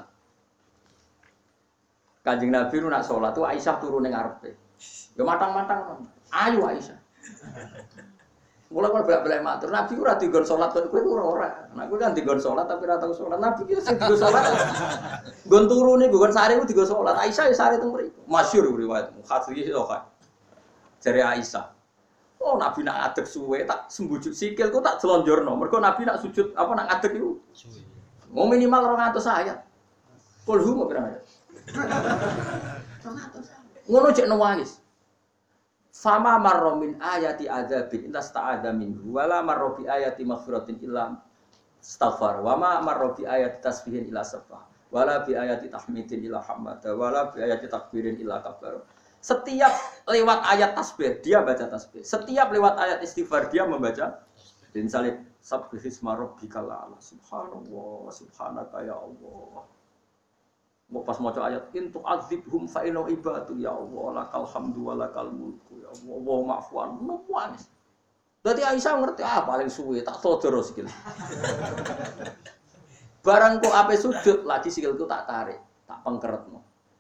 [SPEAKER 1] Kanjeng Nabi nak salat tuh Aisyah turu ning ngarepe. Yo matang-matang. Ayo Aisyah. Mulai kalau bolak-balik matur, Nabi ora digon salat kok kowe ora ora. Nah kowe kan digon salat tapi ora tau salat. Nabi ki sing digon salat. Gon turune gon sare ku digon salat. Aisyah ya sare teng mriku. Masyhur riwayat hadis itu kan. Jare Aisyah. Oh Nabi nak ngadeg suwe tak sembujuk sikilku tak jelonjorno. Mergo Nabi nak sujud apa nak ngadeg iku suwe. Mau minimal dua ratus ayat. Kulhu mau pirang ayat? dua ratus ayat. Ngono cek nangis. Fama marra min ayati adzabin illa sta'adza minhu wala marra bi ayati maghfiratin illa astaghfar wa ma marra bi ayati tasbihin illa sabbah wala bi ayati tahmidin illa hamada wala bi ayati takbirin illa kabbar. Setiap lewat ayat tasbih dia baca tasbih. Setiap lewat ayat istighfar dia membaca dan salib subhisma rabbikal a'la subhanallah subhanaka ya Allah. Mau pas maca ayat intu azibhum fa inna ibadu ya Allah lakal hamdu wa lakal mulku ya Allah wa ma'fuan nangis. Dadi Aisyah ngerti ah paling suwe tak todoro sikil. Barang kok ape sujud lagi sikilku tak tarik, tak pengkeretno.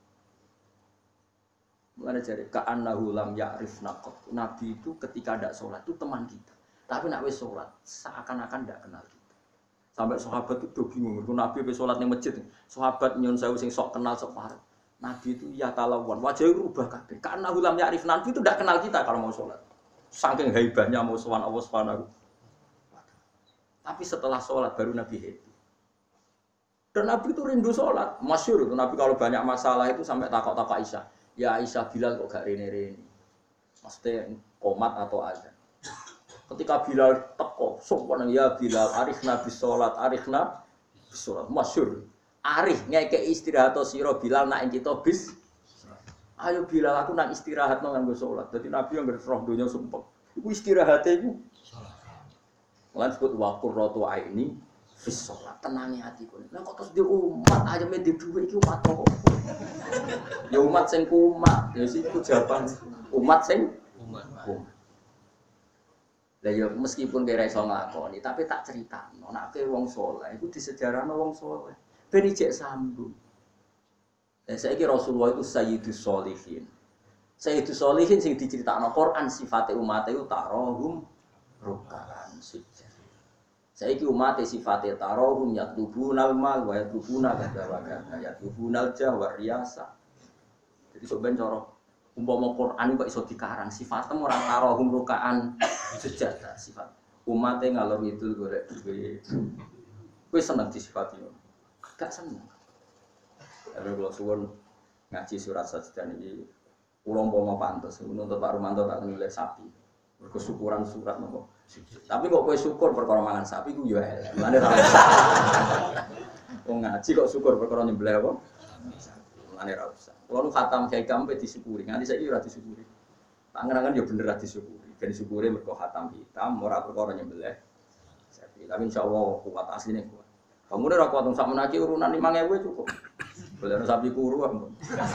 [SPEAKER 1] Mulane jare ka'annahu lam ya'rif naqat. Nabi itu ketika ndak salat itu teman kita. Tapi nak wis salat seakan-akan ndak kenal kita. Sampai sahabat itu bingung, itu Nabi be salat ning masjid. Sahabat nyun sewu sing sok kenal sok parek. Nabi itu ya talawan, wajahnya rubah kabeh. Karena ulam ya'rif Nabi itu tidak kenal kita kalau mau salat. Saking hebatnya mau sowan Allah Subhanahu. Tapi setelah salat baru Nabi happy. Dan Nabi itu rindu salat. Masyhur itu Nabi kalau banyak masalah itu sampai takok-takok Aisyah. Ya Aisyah Bilal kok gak rene-rene. Mesti komat atau azan. Ketika Bilal teko, sopan ya Bilal, arifna bis sholat, arifna bis sholat, masyhur. Arif ngekei istirahat sira Bilal nak kita bis. Ayo Bilal aku nak istirahat nang nganggo sholat. Jadi Nabi yang berserah dunia sumpah. Iku istirahatnya iku sholat. Lan disebut wa qurratu aini bis sholat. Tenangi hatiku. Lah kok terus di umat aja me di dhuwit iki umat kok. Ya umat sing kumat, ya siku jawaban umat sing umat. Lah ya meskipun kira iso nglakoni, tapi tak critakno nek kowe wong saleh iku disejarahno wong saleh. Ben ijek sambung. Lah saiki Rasulullah itu sayyidus sholihin. Sayyidus sholihin sing diceritakno Quran sifate umat itu tarahum rukaan sujud. Saiki umat sifate tarahum yatlubunal mal wa yatlubuna kadza wa kadza yatlubunal jah wa riyasa. Jadi sok ben cara umpama Quran kok iso dikarang sifatem ora tarahum rukaan sejadah sifat umatnya ngalor ngidul golek duwe kowe seneng disifati gak seneng lha kula suwun ngaji surat sajdah niki kula umpama pantes nuntut Pak Rumanto tak nulis sapi mergo syukuran surat napa tapi kok kowe syukur perkara mangan sapi ku yo elek mane ra usah wong ngaji kok syukur perkara nyembelih apa mane ra usah kula nu khatam kiai kampe disyukuri nganti saiki ora disyukuri pangeran yo bener ra disyukuri ben syukure mergo khatam hitam ora perkara nyembelih sapi. Tapi insyaallah kuat asline kuat. Pamune ora kuat sak menaki urunan lima ribu cukup. Boleh sapi kuru ampun.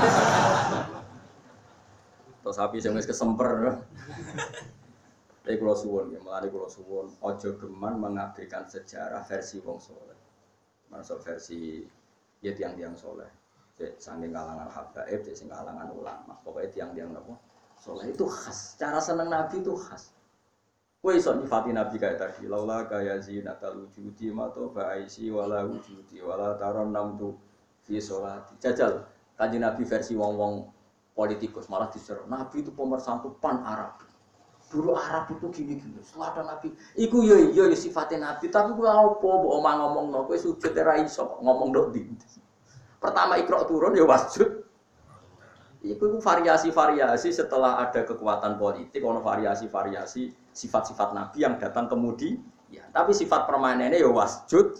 [SPEAKER 1] Terus sapi sing wis kesemper. Tapi kula suwun ya, mulane kula suwun aja geman mengabaikan sejarah versi wong saleh. Masuk versi ya tiang-tiang saleh. Cek saking kalangan habaib, cek sing kalangan ulama. Pokoke tiang-tiang napa? Saleh itu khas, cara seneng Nabi itu khas. Kowe iso nyifati Nabi kayak tadi, laula kaya zinatal wujudi mato ba'isi wala wujudi wala taron namtu fi sholati. Jajal, Kanjeng Nabi versi wong-wong politikus malah diseru. Nabi itu pemersatu pan Arab. Dulu Arab itu gini-gini. Setelah ada Nabi, iku yo yo yo sifatnya Nabi, tapi kowe apa mbok omah ngomongno, kowe sujud ora iso ngomong ndok ndi. Pertama Iqra turun ya wasjud. Itu variasi-variasi setelah ada kekuatan politik, ono variasi-variasi sifat-sifat Nabi yang datang kemudi. Ya, tapi sifat permanennya ya wasjud.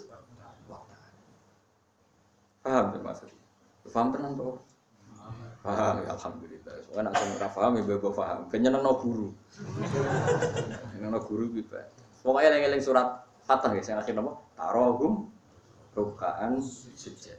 [SPEAKER 1] Paham ya maksudnya? Paham tenan toh? Paham ya alhamdulillah. Soalnya nak sing ora paham ya mbok paham. Kenyenengno guru. Kenyenengno guru iki bae. Pokoke eling-eling surat Fatah ya, saya akhir nama tarohum rukaan sujud.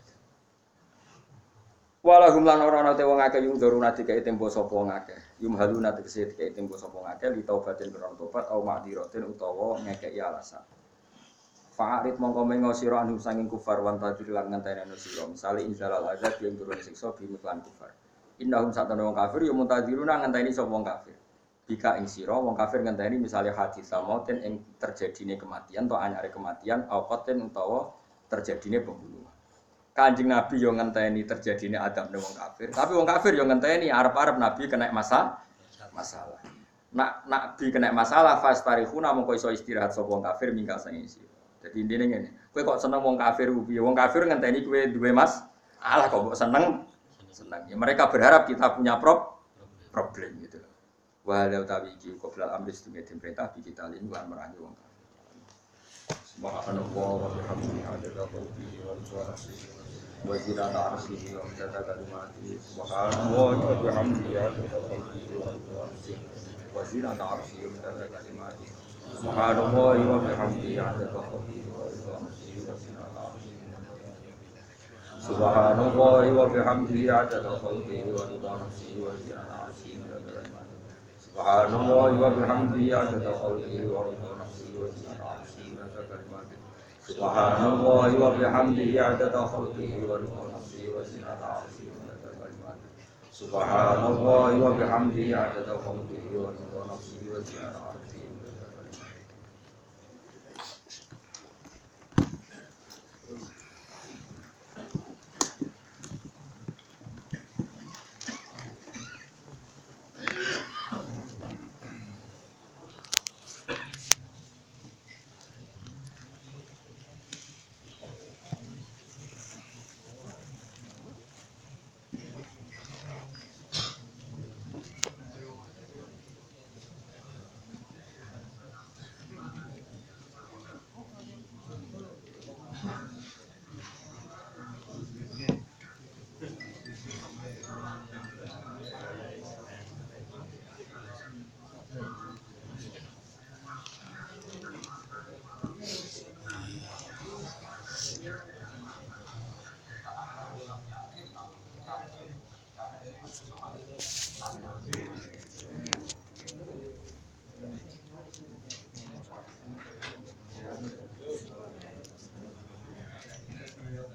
[SPEAKER 1] Walahum lan ora ana te wong akeh yung daruna dikai tempo sapa wong akeh. Yum haluna tegese dikai tempo sapa wong akeh li taubatin karo tobat au ma'diratin utawa ngekeki alasan. Fa'arid mongko mengo sira anu sanging kufar wan tadir lan ngenteni sira. Misale inzalal azab yang turun siksa bi miklan kufar. Innahum satana wong kafir ya muntadiruna ngenteni sapa wong kafir. Bika ing sira wong kafir ngenteni misale hadis samoten ing terjadine kematian atau anyare kematian au qatin utawa terjadine pembunuhan. Kanjeng Nabi yo ngenteni terjadine adab ning wong kafir, tapi wong kafir yo ngenteni arep-arep Nabi kena masalah. Masalah. Nak Nabi kena masalah fastarihuna mongko iso istirahat sapa wong kafir mingka sang isi. Dadi intine ngene, kowe kok seneng wong kafir piye? Wong kafir ngenteni kowe duwe mas, alah kok mbok seneng. Seneng. Ya mereka berharap kita punya prob problem gitu. Walau tawi iki qoblal amri sedune perintah kita lin lan merangi wong kafir. Subhanallah wa bihamdihi adada qalbihi wa rizqi wa zinata arsyihi wa midada kalimatihi subhanallah wa bihamdihi adada qalbihi wa rizqi wa zinata arsyihi wa midada kalimatihi subhanallah wa bihamdihi adada qalbihi wa rizqi wa zinata arsyihi subhanallah wa bihamdihi adada qalbihi wa rizqi wa zinata arsyihi subhanallah wa bihamdihi adada qalbihi wa rizqi wa zinata arsyihi Subhanallah wa bihamdihi adada khalqihi wa rizqa nafsihi wa zinata arsyihi wa midada kalimatihi. Subhanallah wa bihamdihi adada khalqihi wa rizqa nafsihi wa zinata arsyihi wa midada kalimatihi.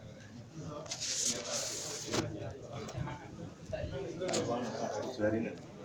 [SPEAKER 1] Sudah ini.